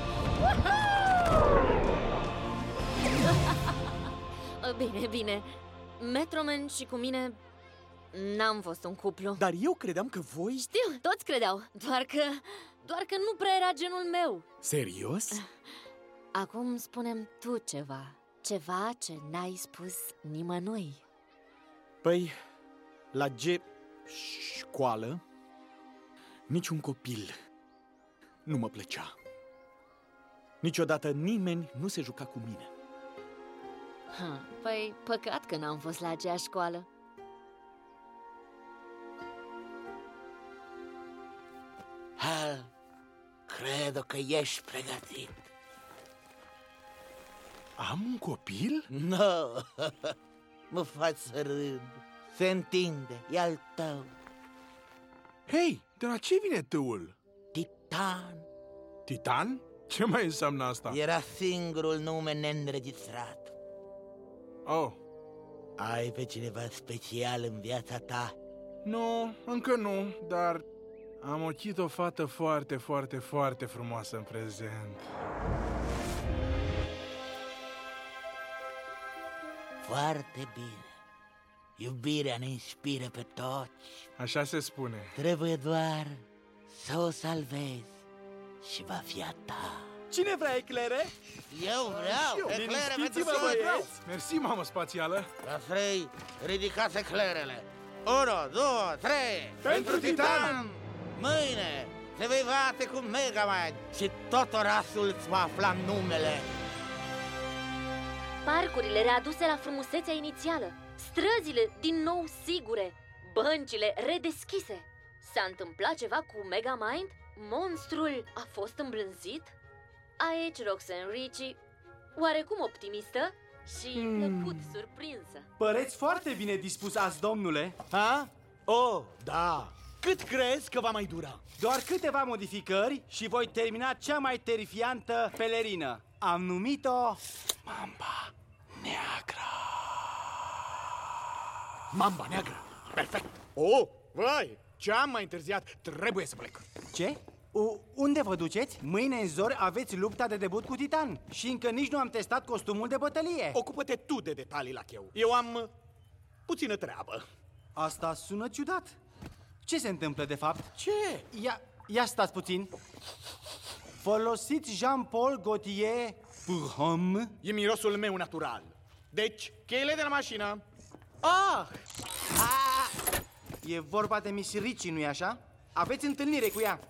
Bine, bine. Metroman și cu mine n-am fost un cuplu.
Dar eu credeam că voi...
Știu, toți credeau, doar că, doar că nu prea era genul meu.
Serios?
Acum spune-mi tu ceva. Ceva ce n-ai spus nimănui.
Păi, la G... școală, niciun copil nu mă plăcea. Niciodată nimeni nu se juca cu mine.
Ha, păi, păcat că n-am fost la aceeași școală.
Hal, cred că ești pregătit.
Am un copil?
Nu, no. Mă faci să râd. Se întinde, e al tău.
Hei, De la ce vine tâul?
Titan.
Titan? Ce mai înseamnă asta?
Era singurul nume neînregistrat.
Oh.
Ai pe cineva special în viața ta?
Nu, încă nu, dar am ochit o fată foarte, foarte, foarte frumoasă în prezent.
Foarte bine. Iubirea ne inspiră pe toți.
Așa se spune.
Trebuie doar să o salvezi și va fi a ta.
Cine vrea eclere?
Eu vreau eclere pentru
Liniștiți-vă, băieți! Mersi, mamă spațială!
La trei, ridicați eclerele. Unu, două, trei!
Pentru Titan!
Mâine te vei bate cu Megamind și tot orașul îți va afla numele.
Parcurile readuse la frumusețea inițială, străzile din nou sigure, băncile redeschise. S-a întâmplat ceva cu Megamind? Monstrul a fost îmblânzit? Aici Roxanne Ritchie, oarecum optimistă și
Hmm.
plăcut surprinsă.
Păreți foarte bine dispus azi, domnule.
Ha? Oh, da. Cât crezi că va mai dura?
Doar câteva modificări și voi termina cea mai terifiantă pelerină. Am numit-o Mamba Neagră.
Mamba neagră. Perfect. Oh, vai, ce-am mai întârziat. Trebuie să plec.
Ce? U unde vă duceți? Mâine în zori aveți lupta de debut cu Titan și încă nici nu am testat costumul de bătălie.
Ocupă-te tu de detalii la cheu. Eu am uh, puțină treabă.
Asta sună ciudat. Ce se întâmplă de fapt?
Ce?
Ia, ia stați puțin. Folosiți Jean-Paul Gaultier Purhomme?
E mirosul meu natural. Deci, cheile de la mașină. Ah!
Ah! E vorba de Miss Ritchie, nu-i așa? Aveți întâlnire cu ea.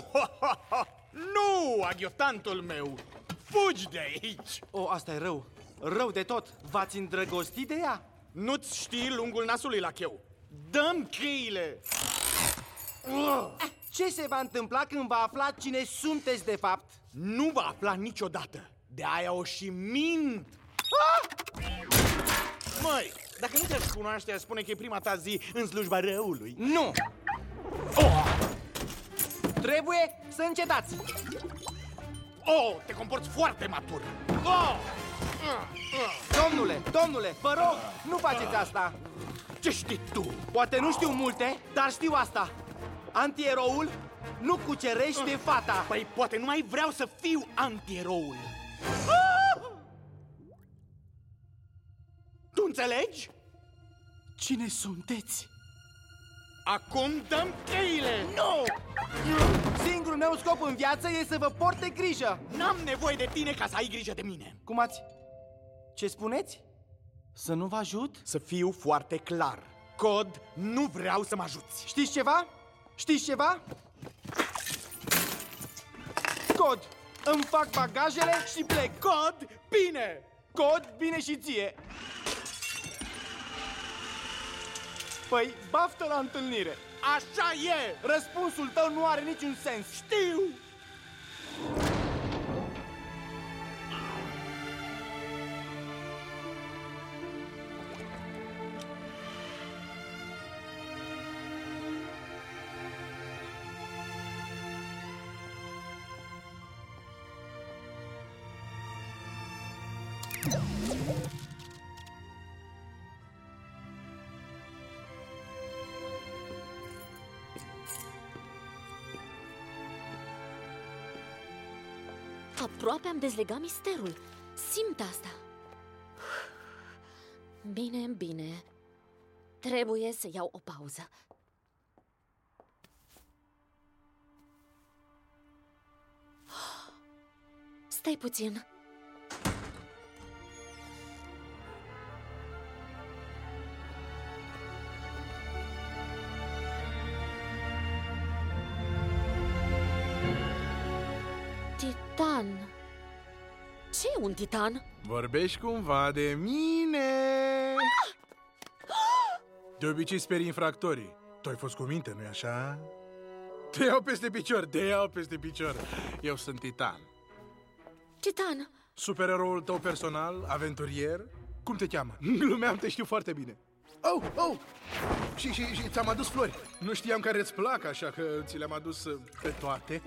Nu, aghiotantul meu! Fugi de aici!
O, asta e rău. Rău de tot. V-ați îndrăgostit de ea?
Nu-ți știi lungul nasului la cheu. Dă-mi cheile!
Ce se va întâmpla când va afla cine sunteți de fapt?
Nu va afla niciodată. De aia o și mint! Măi, dacă nu te-aș cunoaște, aș spune că e prima ta zi în slujba răului.
Nu! Oh! Trebuie să încetați!
Oh, te comporți foarte matur! Oh!
Domnule, domnule, vă rog, nu faceți asta!
Ce știi tu?
Poate nu știu multe, dar știu asta. Antieroul nu cucerește fata.
Păi poate nu mai vreau să fiu antieroul. Tu înțelegi?
Cine sunteți?
Acum dăm cheile!
Nu! Singurul meu scop în viață e să vă porte grijă.
N-am nevoie de tine ca să ai grijă de mine.
Cum ați... Ce spuneți? Să nu vă ajut?
Să fiu foarte clar. Cod, nu vreau să mă ajuți.
Știți ceva? Știți ceva? Cod, îmi fac bagajele și plec.
Cod, bine!
Cod, bine și ție. Păi, baftă la întâlnire.
Așa e!
Răspunsul tău nu are niciun sens.
Știu!
Aproape am dezlegat misterul. Simt asta. Bine, bine. Trebuie să iau o pauză. Stai puțin. Titan. Ce e un titan?
Vorbești cumva de mine. De obicei speri infractorii. Tu ai fost cu minte, nu-i așa? Te iau peste picior, te iau peste picior. Eu sunt Titan.
Titan.
Supereroul tău personal, aventurier. Cum te cheamă? Glumeam, te știu foarte bine. Oh, oh! Și, și, și ți-am adus flori. Nu știam care îți plac, așa că ți le-am adus uh, pe toate.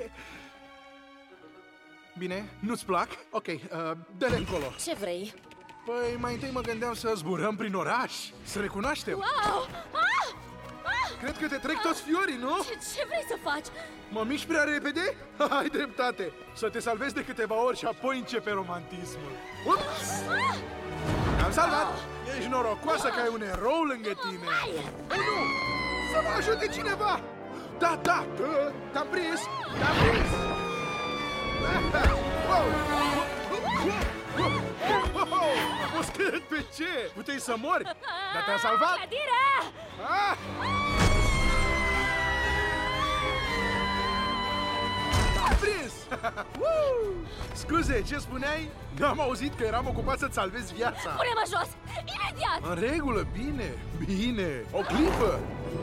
Bine, nu-ți plac? Ok, uh, dă-le încolo.
Ce vrei?
Păi, mai întâi mă gândeam să zburăm prin oraș, să ne cunoaștem.
Wow! Ah! Ah!
Cred că te trec toți fiorii, nu?
Ce, ce vrei să faci?
Mă mișc prea repede? Ai dreptate! Să te salvezi de câteva ori și apoi începe romantismul. Ups!
Ah!
Te-am salvat! Ești norocoasă că ai un erou lângă tine! Oh, nu! Să mă ajute cineva! Da, da! Te-am prins! Te-am prins! A fost cât pe ce? Puteai să mori, dar te-am salvat!
Adira!
Ah! T-am prins! Scuze, ce spuneai? N-am auzit că eram ocupat să-ți salvezi viața.
Pune-mă jos! Imediat!
În regulă, bine, bine. O clipă!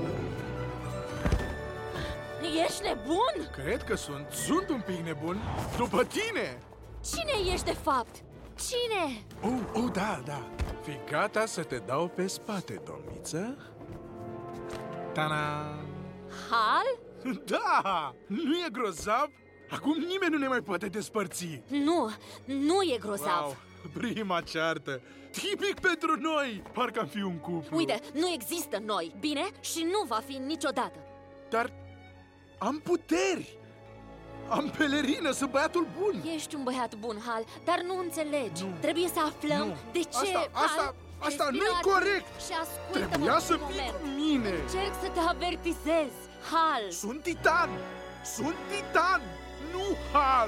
Ești nebun?
Cred că sunt. Sunt un pic nebun. După tine!
Cine ești de fapt? Cine?
Oh, oh, da, da. Fii gata să te dau pe spate, domniță. Ta-da!
Hal?
Da! Nu e grozav? Acum nimeni nu ne mai poate despărți.
Nu, nu e grozav.
Wow, prima ceartă. Tipic pentru noi. Parcă am fi un cuplu.
Uite, nu există noi, bine? Și nu va fi niciodată.
Dar am puteri. Am pelerină, sunt băiatul bun.
Ești un băiat bun, Hal, dar nu înțelegi. Nu. Trebuie să aflăm
nu.
de ce,
Asta,
Hal,
asta, asta nu e corect.
Și ascultă-mă.
Trebuia să fii cu mine.
Încerc să te avertizez, Hal.
Sunt titan. Sunt titan, nu Hal.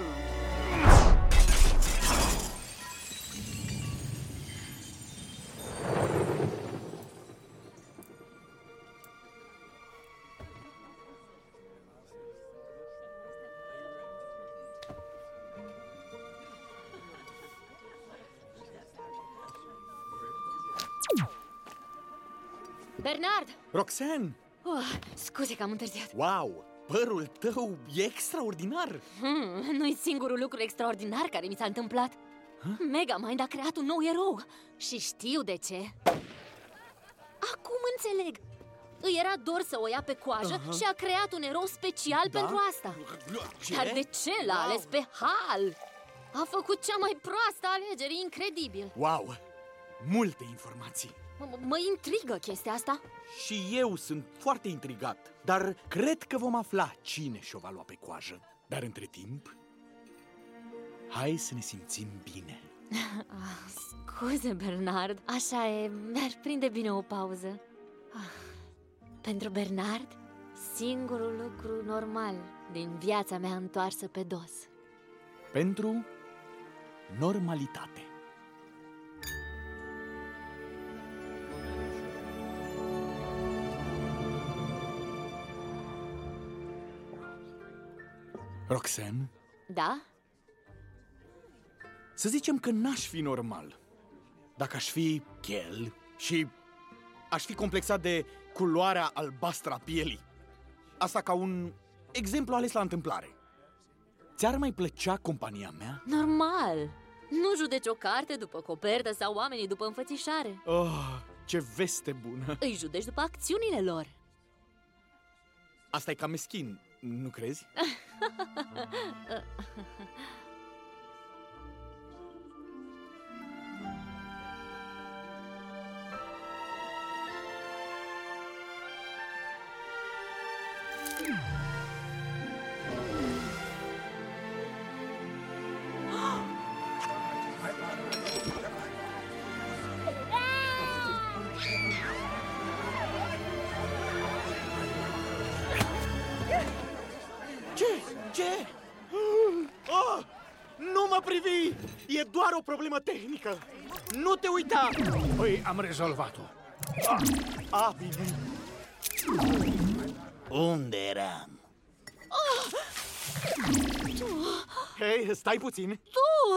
Bernard!
Roxanne!
Oh, scuze că am întârziat.
Wow! Părul tău e extraordinar!
Hmm, nu-i singurul lucru extraordinar care mi s-a întâmplat. Huh? Megamind a creat un nou erou și știu de ce. Acum înțeleg. Îi era dor să o ia pe coajă uh-huh. și a creat un erou special da? pentru asta. Ce? Dar de ce l-a wow. ales pe Hal? A făcut cea mai proastă alegere, incredibil.
Wow! Multe informații.
Mă intrigă chestia asta.
Și eu sunt foarte intrigat, dar cred că vom afla cine și-o va lua pe coajă. Dar între timp, hai să ne simțim bine.
Scuze, Bernard, așa e, mi-ar prinde bine o pauză. Pentru Bernard, singurul lucru normal din viața mea întoarsă pe dos.
Pentru normalitate. Roxanne?
Da?
Să zicem că n-aș fi normal dacă aș fi chel și aș fi complexat de culoarea albastră a pielii. Asta ca un exemplu ales la întâmplare. Ți-ar mai plăcea compania mea?
Normal! Nu judeci o carte după copertă sau oamenii după înfățișare.
Oh, ce veste bună!
Îi judeci după acțiunile lor.
Asta e cam meschin, nu crezi? Ce? Oh, nu mă privi! E doar o problemă tehnică! Nu te uita!
Păi, am rezolvat-o.
Ah, ah, bine.
Unde eram?
Oh!
Hei, stai puțin!
Tu!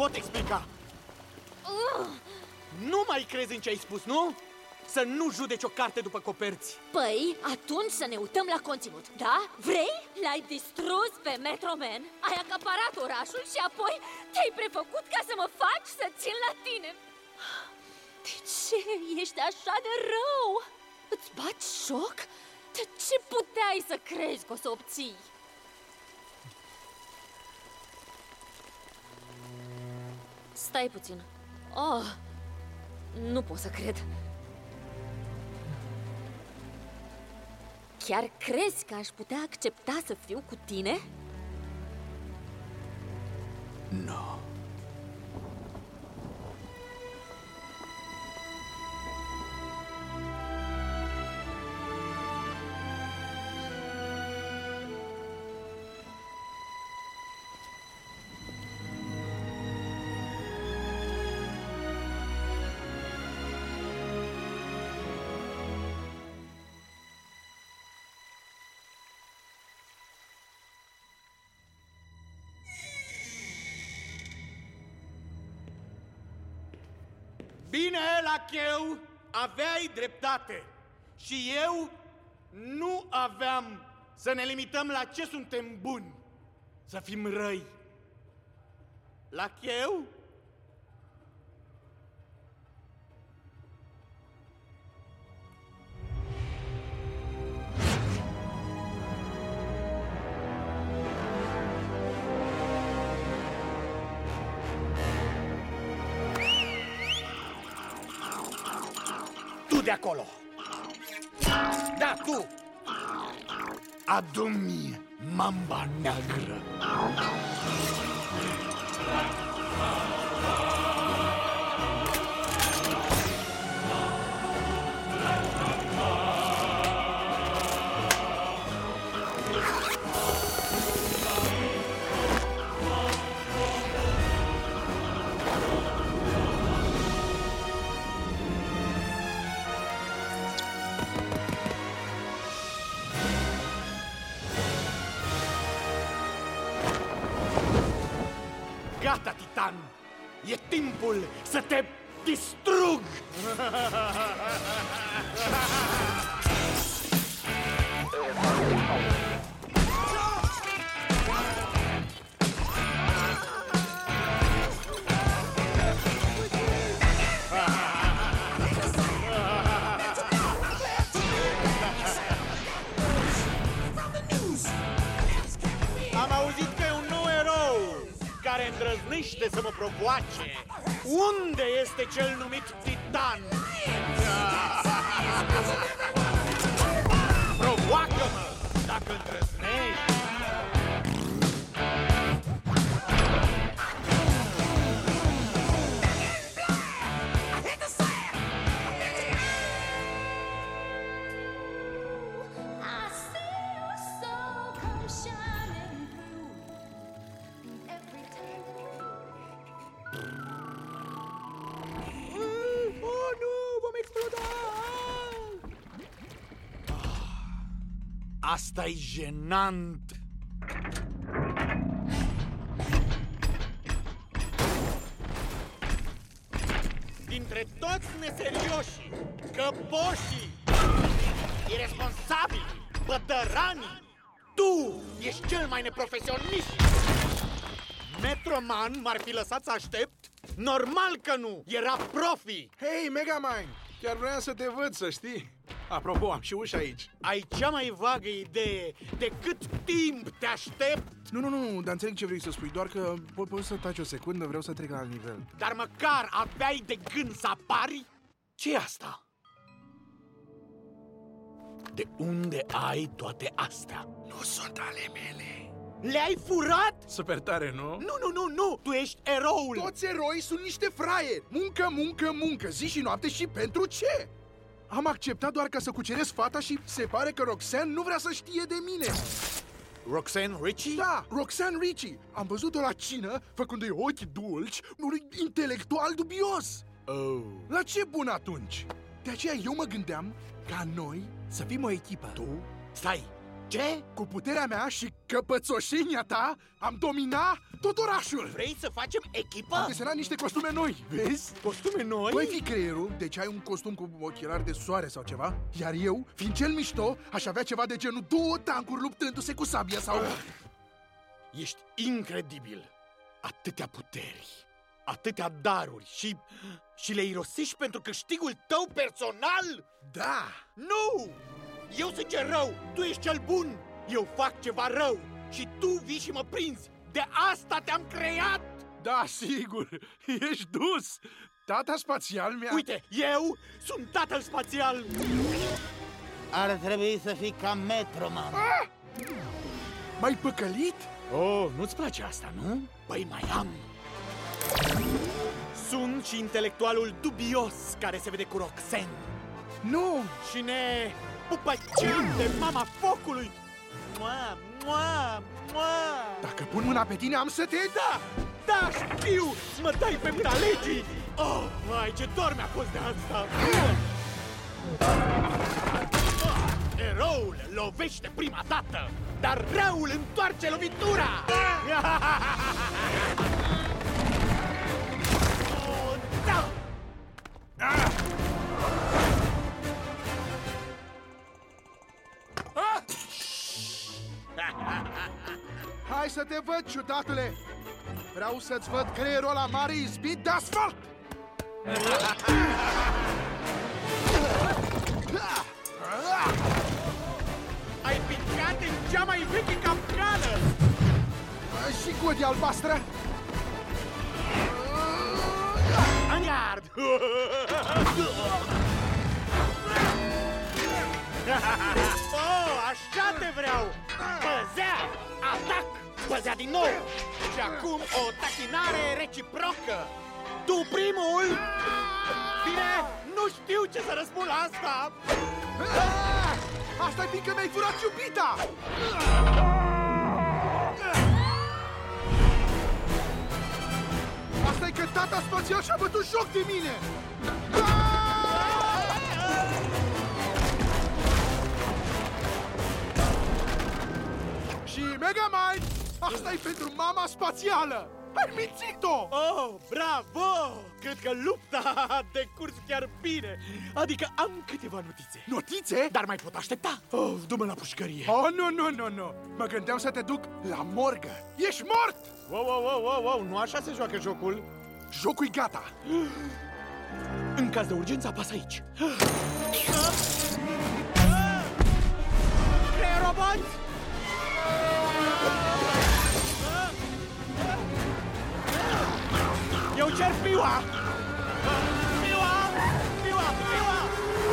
pot explica.
Uh.
Nu mai crezi în ce ai spus, nu? Să nu judeci o carte după coperți.
Păi, atunci să ne uităm la conținut, da? Vrei? L-ai distrus pe Metroman, ai acaparat orașul și apoi te-ai prefăcut ca să mă faci să țin la tine. De ce ești așa de rău? Îți bați joc? De ce puteai să crezi că o să obții? Stai puțin. Oh, nu pot să cred. Chiar crezi că aș putea accepta să fiu cu tine?
Nu.
Bine, Lacheu, aveai dreptate. Și eu nu aveam să ne limităm la ce suntem buni, să fim răi. Lacheu? De acolo. Da, tu.
Adu-mi mamba neagră.
Gata, Titan! E timpul să te distrug! Am auzit că e un nou erou care îndrăznește să mă provoace. Unde este cel numit Titan? Provoacă-mă, dacă îndrăznești! Asta-i jenant! Dintre toți neserioșii, căpoșii, iresponsabili, bădăranii, tu ești cel mai neprofesionist! Metroman m-ar fi lăsat să aștept? Normal că nu! Era profi!
Hei, Megamind! Chiar vreau să te văd, să știi. Apropo, am și ușa aici.
Ai cea mai vagă idee de cât timp te aștept?
Nu, nu, nu, dar înțeleg ce vrei să spui, doar că po poți să taci o secundă, vreau să trec la alt nivel.
Dar măcar aveai de gând să apari? Ce-i asta? De unde ai toate astea?
Nu sunt ale mele.
Le-ai furat?
Super tare, nu?
Nu, nu, nu, nu! Tu ești eroul!
Toți eroi sunt niște fraieri! Muncă, muncă, muncă, zi și noapte și pentru ce? Am acceptat doar ca să cuceresc fata și se pare că Roxanne nu vrea să știe de mine.
Roxanne Ritchie?
Da, Roxanne Ritchie. Am văzut-o la cină, făcându-i ochi dulci, unui intelectual dubios.
Oh.
La ce bun atunci? De aceea eu mă gândeam ca noi să fim o echipă.
Tu? Stai!
Ce? Cu puterea mea și căpățoșenia ta am dominat tot orașul.
Vrei să facem echipă?
Am desenat niște costume noi, vezi?
Costume noi?
Tu ai fi creierul, deci ai un costum cu ochelari de soare sau ceva. Iar eu, fiind cel mișto, aș avea ceva de genul două tancuri luptându-se cu sabia sau...
Ești incredibil! Atâtea puteri, atâtea daruri și... și le irosești pentru câștigul tău personal?
Da!
Nu! Eu sunt cel rău, tu ești cel bun! Eu fac ceva rău și tu vii și mă prinzi! De asta te-am creat!
Da, sigur, ești dus! Tata spațial mi-a...
Uite, eu sunt tatăl spațial!
Ar trebui să fii ca Metroman.
Ah! M-ai păcălit?
Oh, nu-ți place asta, nu? Păi mai am! Sunt și intelectualul dubios care se vede cu Roxanne.
Nu!
Și ne pupăcim de mama focului! Mua, mua, mua!
Dacă pun mâna pe tine, am să te...
Da! Da, știu! Mă dai pe mâna legii! Oh, mai ce dor mi-a fost de asta! Eroul lovește prima dată, dar răul întoarce lovitura! Oh, da!
Ah! Ah! Hai să te văd, ciudatule! Vreau să-ți văd creierul ăla mare izbit de asfalt!
Ai picat în cea mai veche capcană!
Și godii albastră?
În gard! Oh, așa te vreau! Păzea! Atac! Păzea din nou! Și acum o tachinare reciprocă! Tu primul! Bine, nu știu ce să răspund la asta!
Asta-i fiindcă mi-ai furat iubita! Asta-i că tata spațial și-a bătut joc de mine! Și Megamind, asta-i pentru mama spațială! Ai mințit-o!
Oh, bravo! Cred că lupta a decurs chiar bine. Adică am câteva notițe.
Notițe?
Dar mai pot aștepta? Oh, du-mă la pușcărie.
Oh, nu, nu, nu, nu! Mă gândeam să te duc la morgă. Ești mort!
Wow, wow, wow, wow, wow. Nu așa se joacă jocul.
Jocul-i gata.
În caz de urgență, apasă aici. Creier robot! Eu cer piua! Piua! Piua! Piua!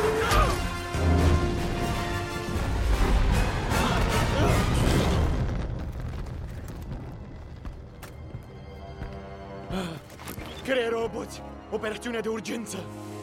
Creier roboți! Operațiune de urgență!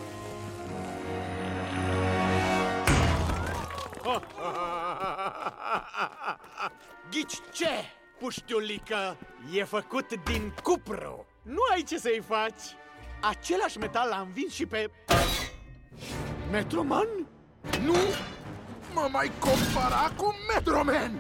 Ghici ce? Puștiulică e făcut din cupru. Nu ai ce să-i faci. Același metal l-a învins și pe... Metroman?
Nu mă mai compara cu Metroman!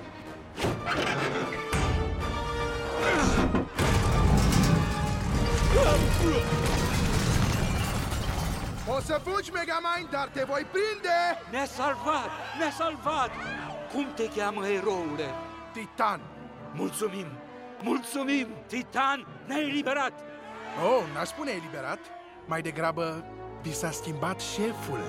O să fugi, Megamind, dar te voi prinde!
Ne-a salvat! Ne-a salvat! Cum te cheamă, eroule?
Titan.
Mulțumim! Mulțumim! Titan, ne-ai eliberat!
Oh, n-aș spune eliberat. Mai degrabă, vi s-a schimbat șeful.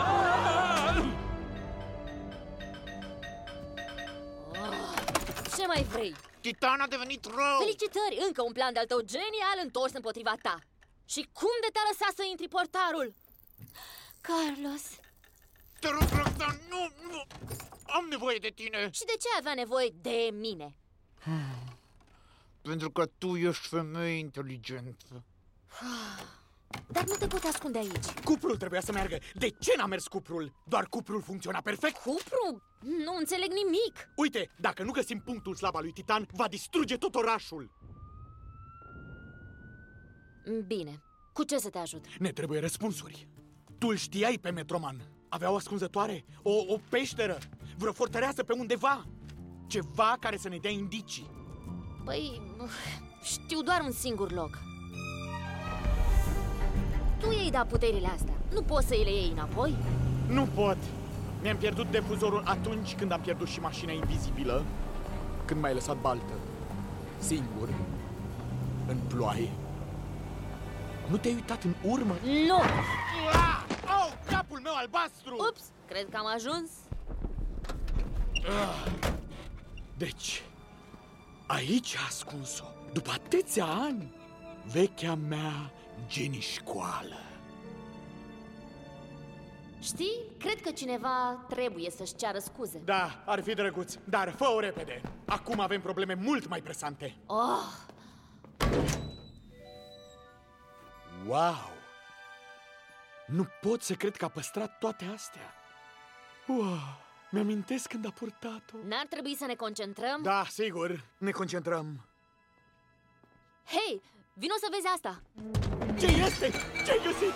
Ce mai vrei?
Titan a devenit rău!
Felicitări! Încă un plan de-al tău genial întors împotriva ta. Și cum de te-a lăsat să intri portarul? Carlos...
Te rog, Roxanne, nu, nu! Am nevoie de tine!
Și de ce avea nevoie de mine?
Pentru că tu ești femeie inteligentă.
Dar nu te pot ascunde aici.
Cuprul trebuia să meargă. De ce n-a mers cuprul? Doar cuprul funcționa perfect.
Cupru? Nu înțeleg nimic.
Uite, dacă nu găsim punctul slab al lui Titan, va distruge tot orașul.
Bine. Cu ce să te ajut?
Ne trebuie răspunsuri. Tu îl știai pe Metroman. Avea o ascunzătoare, o, o peșteră. vreo fortăreață pe undeva. Ceva care să ne dea indicii.
Păi, știu doar un singur loc. Tu i-ai dat puterile astea. Nu poți să îi le iei înapoi?
Nu pot. Mi-am pierdut difuzorul atunci când am pierdut și mașina invizibilă. Când m-ai lăsat baltă. Singur. În ploaie. Nu te-ai uitat în urmă?
Nu!
Ah! Oh, capul meu albastru!
Ups, cred că am ajuns.
Ah. Deci, aici a ascuns-o. După atâția ani, vechea mea genișcoală.
Știi, cred că cineva trebuie să-și ceară scuze.
Da, ar fi drăguț, dar fă-o repede. Acum avem probleme mult mai presante.
Oh!
Wow! Nu pot să cred că a păstrat toate astea. Wow! Mi-amintesc când a purtat-o.
N-ar trebui să ne concentrăm?
Da, sigur, ne concentrăm.
Hei, vino să vezi asta.
Ce este? Ce-ai găsit?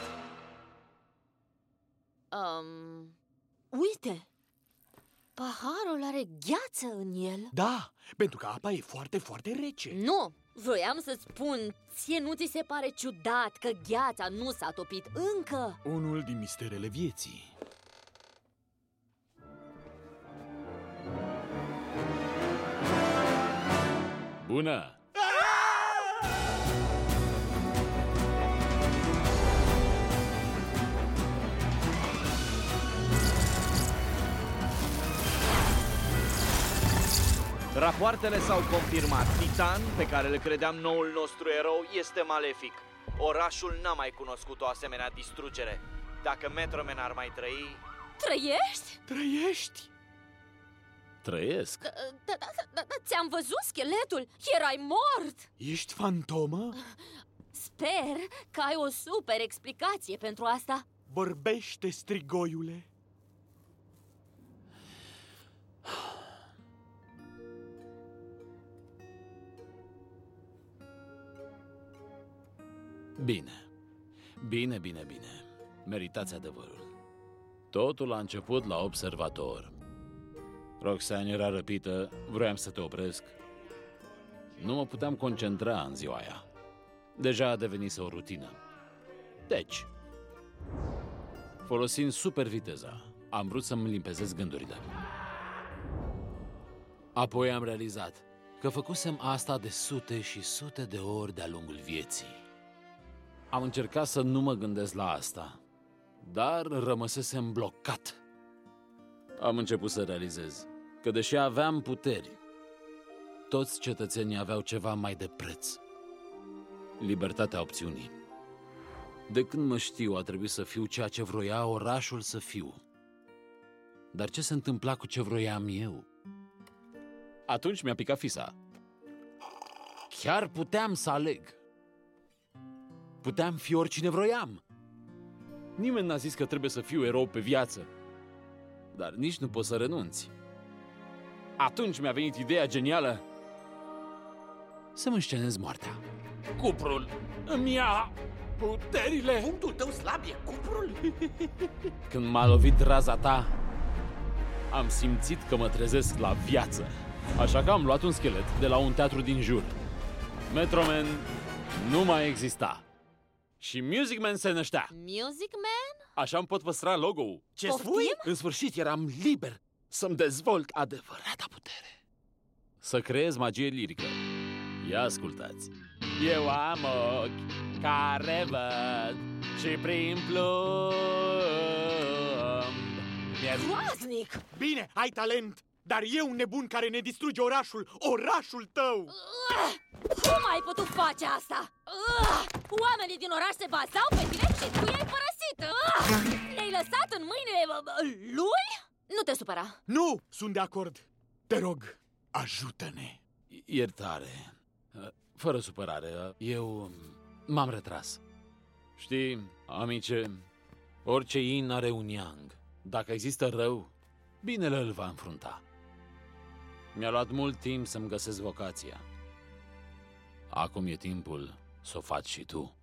Um, uite! Paharul are gheață în el.
Da, pentru că apa e foarte, foarte rece.
Nu! Vroiam să spun, ție nu ți se pare ciudat că gheața nu s-a topit încă?
Unul din misterele vieții.
Bună!
Rapoartele s-au confirmat. Titan, pe care îl credeam noul nostru erou, este malefic. Orașul n-a mai cunoscut o asemenea distrugere. Dacă Metroman ar mai trăi...
Trăiești?
Trăiești?
Trăiesc.
Da, da, da, da, da, ți-am văzut scheletul. Erai mort.
Ești fantomă?
Sper că ai o super explicație pentru asta.
Vorbește, strigoiule.
Bine, bine, bine, bine. Meritați adevărul. Totul a început la observator. Roxanne era răpită, vroiam să te opresc. Nu mă puteam concentra în ziua aia. Deja a devenit o rutină. Deci, folosind super viteza, am vrut să-mi limpezesc gândurile. Apoi am realizat că făcusem asta de sute și sute de ori de-a lungul vieții. Am încercat să nu mă gândesc la asta, dar rămăsesem blocat. Am început să realizez că, deși aveam puteri, toți cetățenii aveau ceva mai de preț. Libertatea opțiunii. De când mă știu, a trebuit să fiu ceea ce vroia orașul să fiu. Dar ce se întâmpla cu ce vroiam eu? Atunci mi-a picat fisa. Chiar puteam să aleg. Puteam fi oricine vroiam. Nimeni n-a zis că trebuie să fiu erou pe viață. Dar nici nu poți să renunți. Atunci mi-a venit ideea genială să-mi înscenez moartea. Cuprul îmi ia puterile.
Punctul tău slab e cuprul?
Când m-a lovit raza ta, am simțit că mă trezesc la viață. Așa că am luat un schelet de la un teatru din jur. Metroman nu mai exista. Și Music Man se năștea.
Music Man?
Așa îmi pot păstra logo-ul.
Ce spui?
În sfârșit eram liber să-mi dezvolt adevărata putere. Să creez magie lirică. Ia ascultați. Eu am ochi care văd și prin plumb.
Groaznic!
Bine, ai talent, dar e un nebun care ne distruge orașul, orașul tău!
Uh, cum ai putut face asta? Uh, oamenii din oraș se bazau pe tine și tu i-ai părăsit! Uh, le-ai lăsat în mâinile lui? Nu te supăra!
Nu, sunt de acord! Te rog, ajută-ne!
Iertare, fără supărare, eu m-am retras. Știi, amice, orice yin are un yang. Dacă există rău, binele îl va înfrunta. Mi-a luat mult timp să-mi găsesc vocația. Acum e timpul să o faci și tu.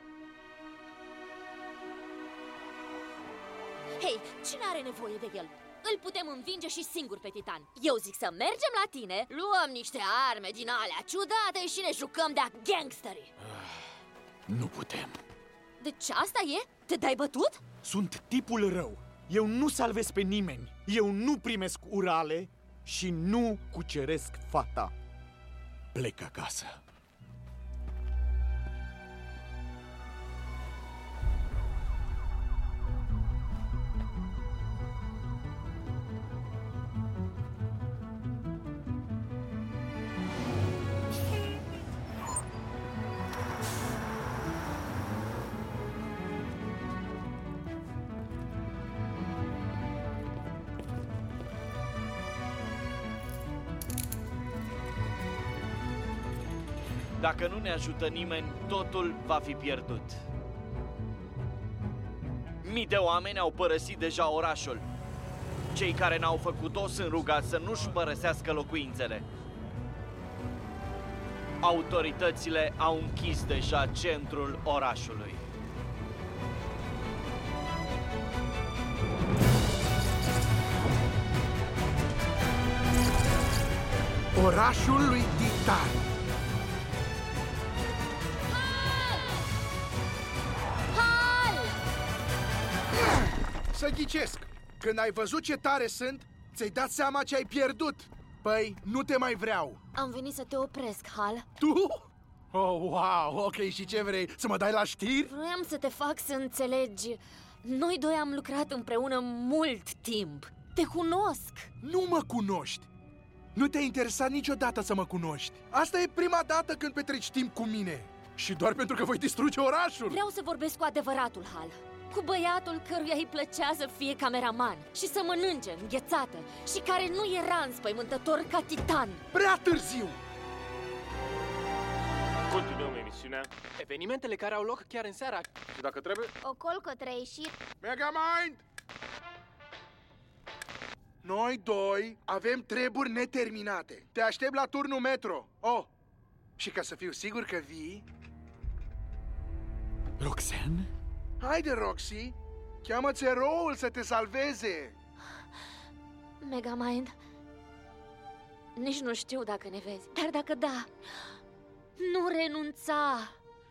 Hei, cine are nevoie de el? îl putem învinge și singur pe Titan. Eu zic să mergem la tine, luăm niște arme din alea ciudate și ne jucăm de-a gangsteri.
Nu putem.
Deci asta e? Te dai bătut?
Sunt tipul rău. Eu nu salvez pe nimeni. Eu nu primesc urale și nu cuceresc fata. Plec acasă.
Dacă nu ne ajută nimeni, totul va fi pierdut. Mii de oameni au părăsit deja orașul. Cei care n-au făcut-o sunt rugați să nu-și părăsească locuințele. Autoritățile au închis deja centrul orașului.
Orașul lui Titan. Să ghicesc, când ai văzut ce tare sunt, ți-ai dat seama ce ai pierdut. Păi, nu te mai vreau.
Am venit să te opresc, Hal.
Tu? Oh, wow, ok, și ce vrei? Să mă dai la știri?
Vroiam să te fac să înțelegi. Noi doi am lucrat împreună mult timp. Te cunosc.
Nu mă cunoști. Nu te-a interesat niciodată să mă cunoști. Asta e prima dată când petreci timp cu mine. Și doar pentru că voi distruge orașul.
Vreau să vorbesc cu adevăratul, Hal. Cu băiatul căruia îi plăcea să fie cameraman și să mănânce înghețată și care nu era înspăimântător ca Titan.
Prea târziu!
Continuăm emisiunea.
Evenimentele care au loc chiar în seara.
Și dacă trebuie...
O colcotră a ieșit.
Megamind! Noi doi avem treburi neterminate. Te aștept la turnul metro. Oh, și ca să fiu sigur că vii...
Roxanne?
Haide, Roxy! Cheamă-ți eroul să te salveze!
Megamind, nici nu știu dacă ne vezi, dar dacă da, nu renunța!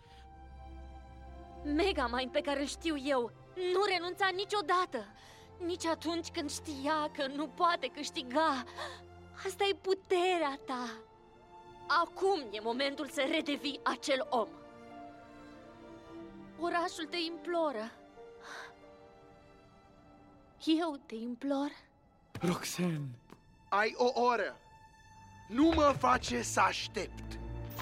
Megamind pe care îl știu eu nu renunța niciodată! Nici atunci când știa că nu poate câștiga. Asta e puterea ta. Acum e momentul să redevii acel om. Orașul te imploră. Eu te implor.
Roxanne,
ai o oră. Nu mă face să aștept.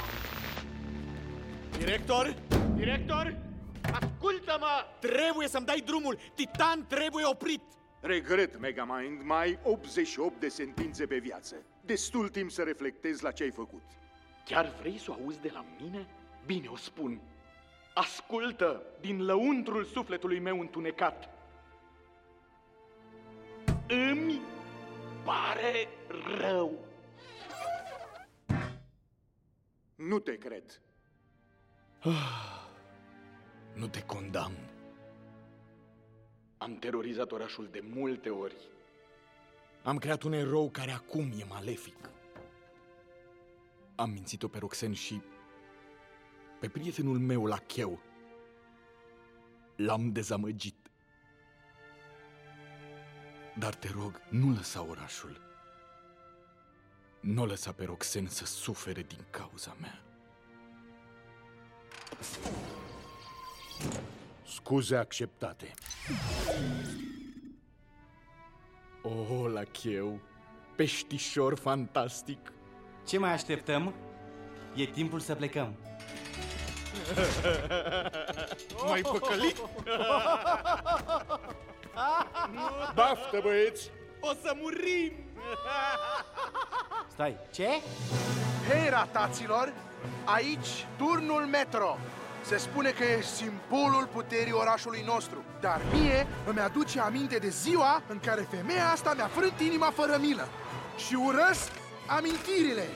Director? Director? Ascultă-mă! Trebuie să-mi dai drumul! Titan trebuie oprit!
Regret, Megamind, mai ai optzeci și opt de sentințe pe viață. Destul timp să reflectezi la ce ai făcut.
Chiar vrei să o auzi de la mine? Bine, o spun. Ascultă din lăuntrul sufletului meu întunecat. Îmi pare rău.
Nu te cred.
Nu te condamn. Am terorizat orașul de multe ori. Am creat un erou care acum e malefic. Am mințit-o pe Roxanne și pe prietenul meu la cheu. L-am dezamăgit. Dar te rog, nu lăsa orașul. Nu lăsa pe Roxanne să sufere din cauza mea.
Scuze acceptate.
Oh, la cheu, peștișor fantastic.
Ce mai așteptăm? E timpul să plecăm.
M-ai păcălit?
Baftă, băieți!
O să murim!
Stai, ce?
Hei, rataților! Aici, turnul metro. Se spune că e simbolul puterii orașului nostru. Dar mie îmi aduce aminte de ziua în care femeia asta mi-a frânt inima fără milă. Și urăsc amintirile.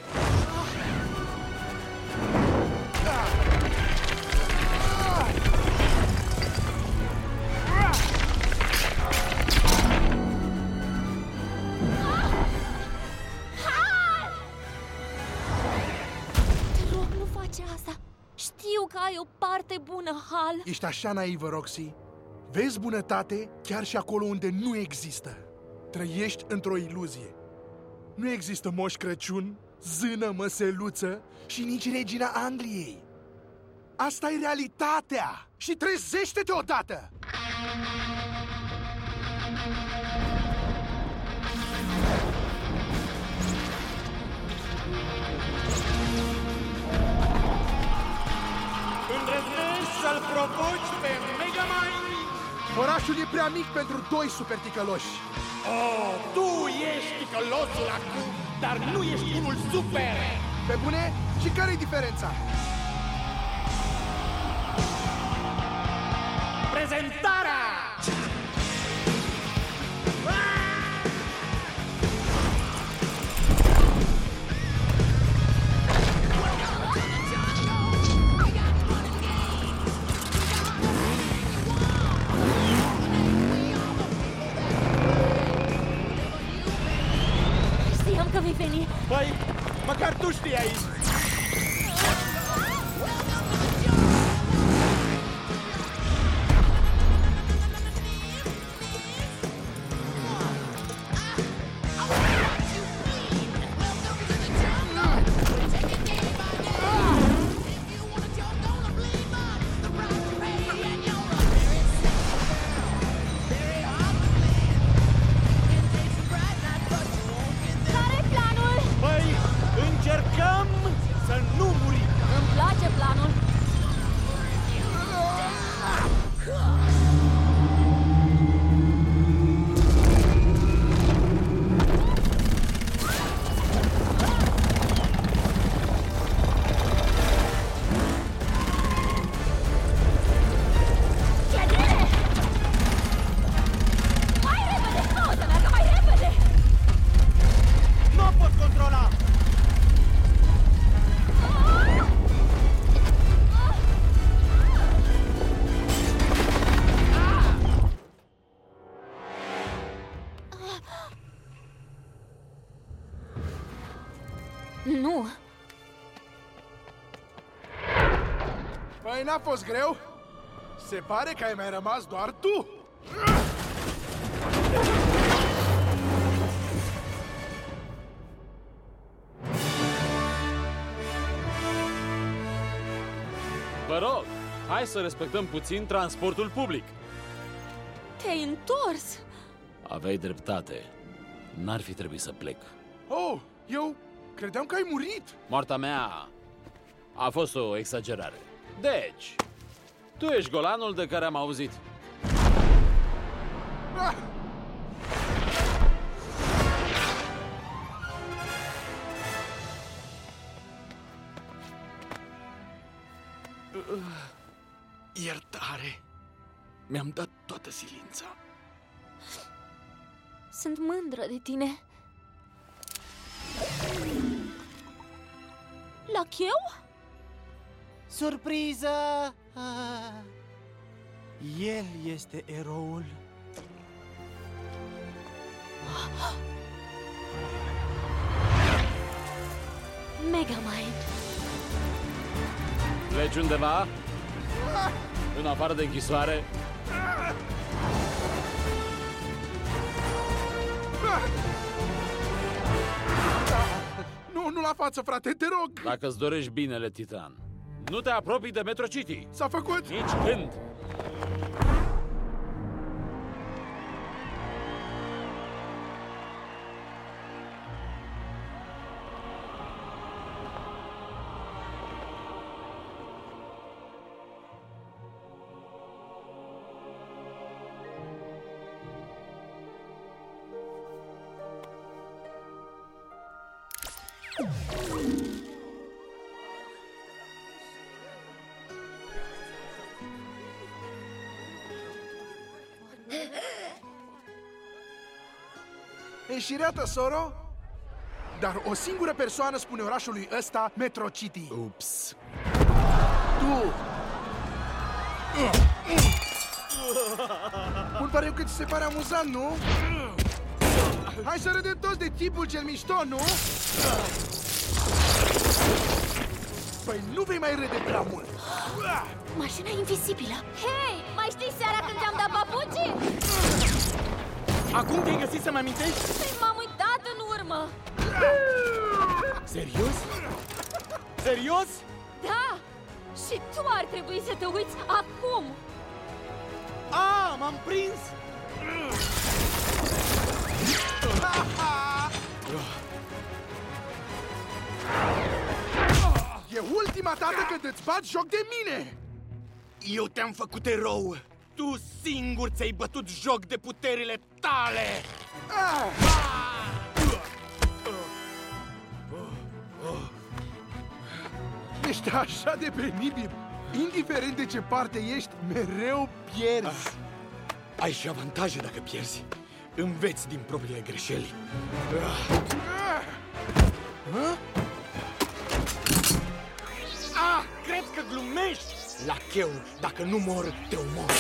foarte bună, Hal.
Ești așa naivă, Roxy. Vezi bunătate chiar și acolo unde nu există. Trăiești într-o iluzie. Nu există Moș Crăciun, zână, măseluță și nici regina Angliei. Asta e realitatea! Și trezește-te odată!
Îndrăznești să-l provoci pe Megamind?
Orașul e prea mic pentru doi super ticăloși.
Oh, tu ești ticălosul acum, dar nu ești unul super!
Pe bune? Și care-i diferența?
Prezentarea!
Știam că vei veni.
Păi, măcar tu știai!
Care-i planul?
Păi, încercăm să nu murim!
Îmi place planul. Ce bine! Mai repede! O să meargă mai repede!
Nu o pot controla!
Nu!
Păi n-a fost greu? Se pare că ai mai rămas doar tu!
Vă rog, hai să respectăm puțin transportul public.
Te-ai întors!
Aveai dreptate. N-ar fi trebuit să plec.
Oh, eu credeam că ai murit!
Moartea mea a fost o exagerare. Deci, tu ești golanul de care am auzit.
Ah!
Iertare. Mi-am dat toată silința.
Sunt mândră de tine. La cheu?
Surpriză! Ah, el este eroul.
Megamind.
Pleci undeva? În afară de închisoare?
Nu, nu la față, frate, te rog!
Dacă îți dorești binele, Titan, nu te apropii de Metro City.
S-a făcut?
Nici când.
Înșireată, soro? Dar o singură persoană spune orașului ăsta Metro City.
Ups.
Tu! Bun, pare că ți se pare amuzant, nu? Hai să râdem toți de tipul cel mișto, nu? Păi nu vei mai râde prea mult.
Mașina invizibilă. Hei, mai știi seara când te-am dat papucii?
Acum te-ai găsit să mă amintești?
Păi m-am uitat în urmă.
Serios? Serios?
Da, și tu ar trebui să te uiți acum.
A, m-am prins!
E ultima dată când îți bați joc de mine!
Eu te-am făcut erou! Tu singur ți-ai bătut joc de puterile tale!
Ești așa de penibil! Indiferent de ce parte ești, mereu pierzi!
Ai și avantaje dacă pierzi. Înveți din propriile greșeli. Ah, cred că glumești! La cheu, dacă nu mor, te omor.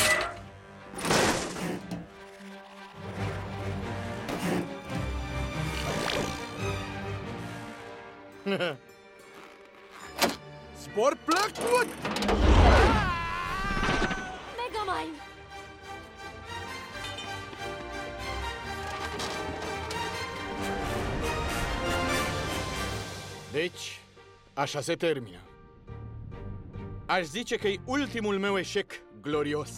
Spor plăcut!
Megamind!
Deci, așa se termină. Aș zice că e ultimul meu eșec glorios.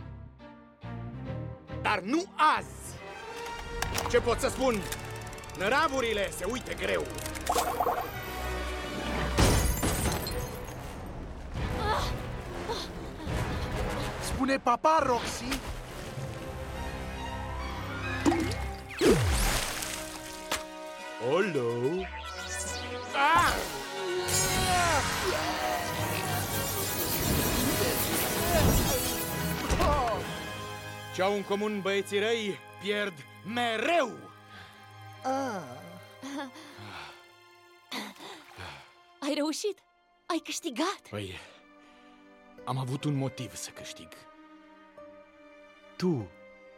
Dar nu azi! Ce pot să spun? Năravurile se uită greu.
Spune papa, Roxy!
Olo! Ah! Ce au în comun băieții răi, pierd mereu!
Ai reușit! Ai câștigat!
Păi, am avut un motiv să câștig. Tu.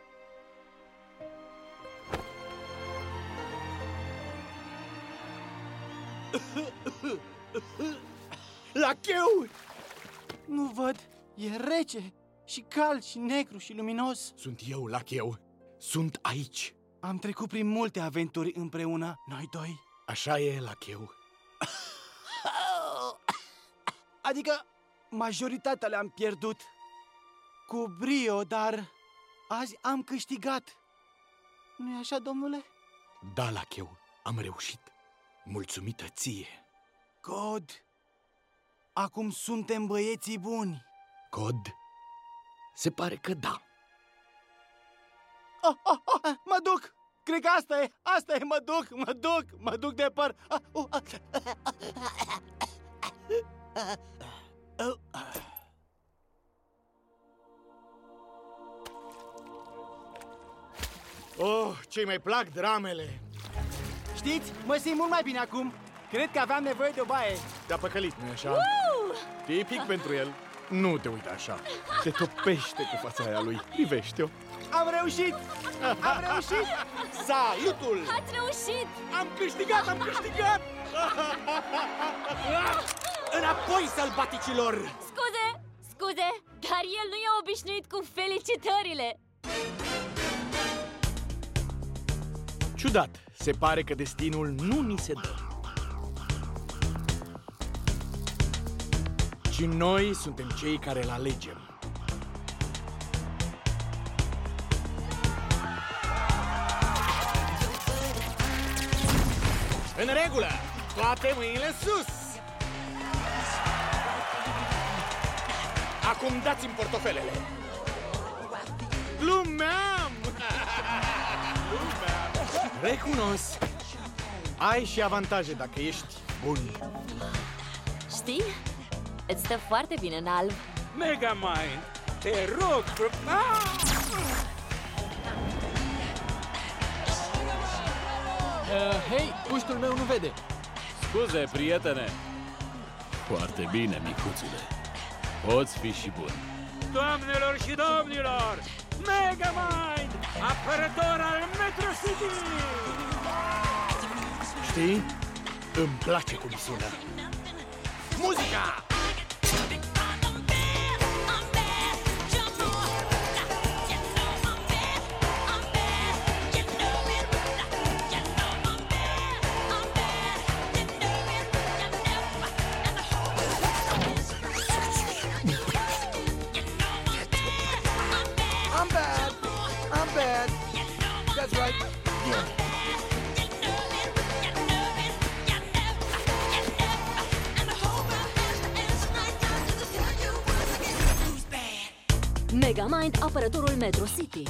La cheu!
Nu văd, e rece și cald și negru și luminos.
Sunt eu, la cheu. Sunt aici.
Am trecut prin multe aventuri împreună, noi doi.
Așa e, la cheu.
Adică majoritatea le-am pierdut cu brio, dar azi am câștigat. Nu-i așa, domnule?
Da, la cheu, am reușit. Mulțumită ție.
Cod, acum suntem băieții buni.
Cod, se pare că da.
Oh, oh, oh, mă duc! Cred că asta e, asta e, mă duc, mă duc, mă duc de păr.
Oh, ce-i mai plac dramele.
Știți, mă simt mult mai bine acum. Cred că aveam nevoie de o baie.
Te-a păcălit, nu-i așa? Tipic pentru el. Nu te uita așa. Te topește cu fața aia lui. Privește-o.
Am reușit! Am reușit!
Salutul!
Ați reușit!
Am câștigat, am câștigat! Înapoi, sălbaticilor!
Scuze, scuze, dar el nu e obișnuit cu felicitările.
Ciudat, se pare că destinul nu ni se dă. Și noi suntem cei care îl alegem. În regulă! Toate mâinile sus! Acum dați-mi portofelele! Glumeam! Glumeam! Recunosc! Ai și avantaje dacă ești bun.
Știi? Îți stă foarte bine în alb.
Megamind, te rog! Ah!
Uh, hei, puștul meu nu vede.
Scuze, prietene. Foarte bine, micuțule. Poți fi și bun.
Doamnelor și domnilor, Megamind, apărător al Metro City!
Știi? Îmi place cum sună.
Muzica!
I'm bad. I'm bad. That's right. Yeah.
Megamind, apărătorul Metro City.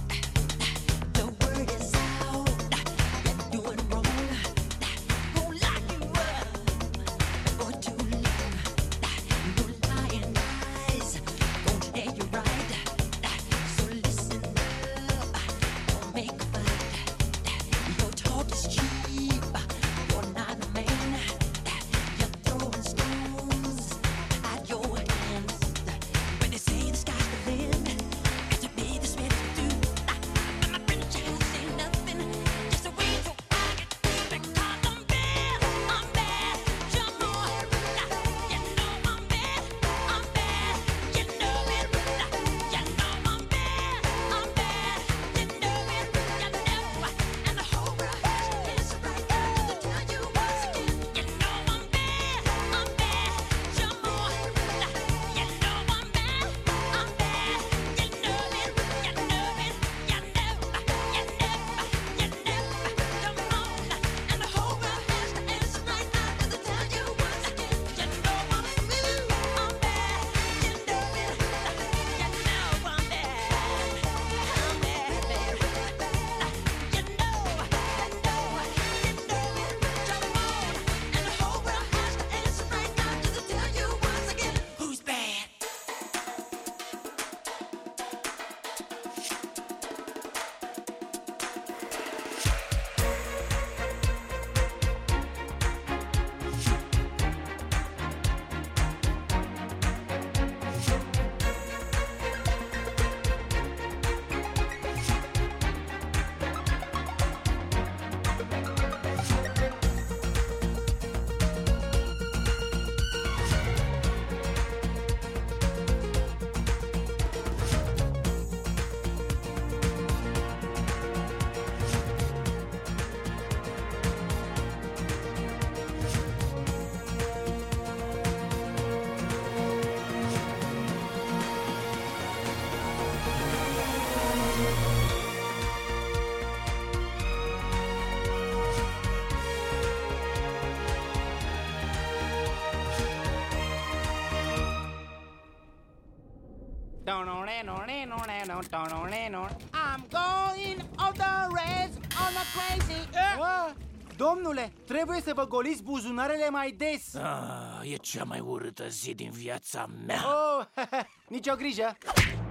I'm going off the rails on a crazy...
Ah, domnule, trebuie să vă goliți buzunarele mai des.
Ah, e cea mai urâtă zi din viața mea.
Oh, nicio grijă.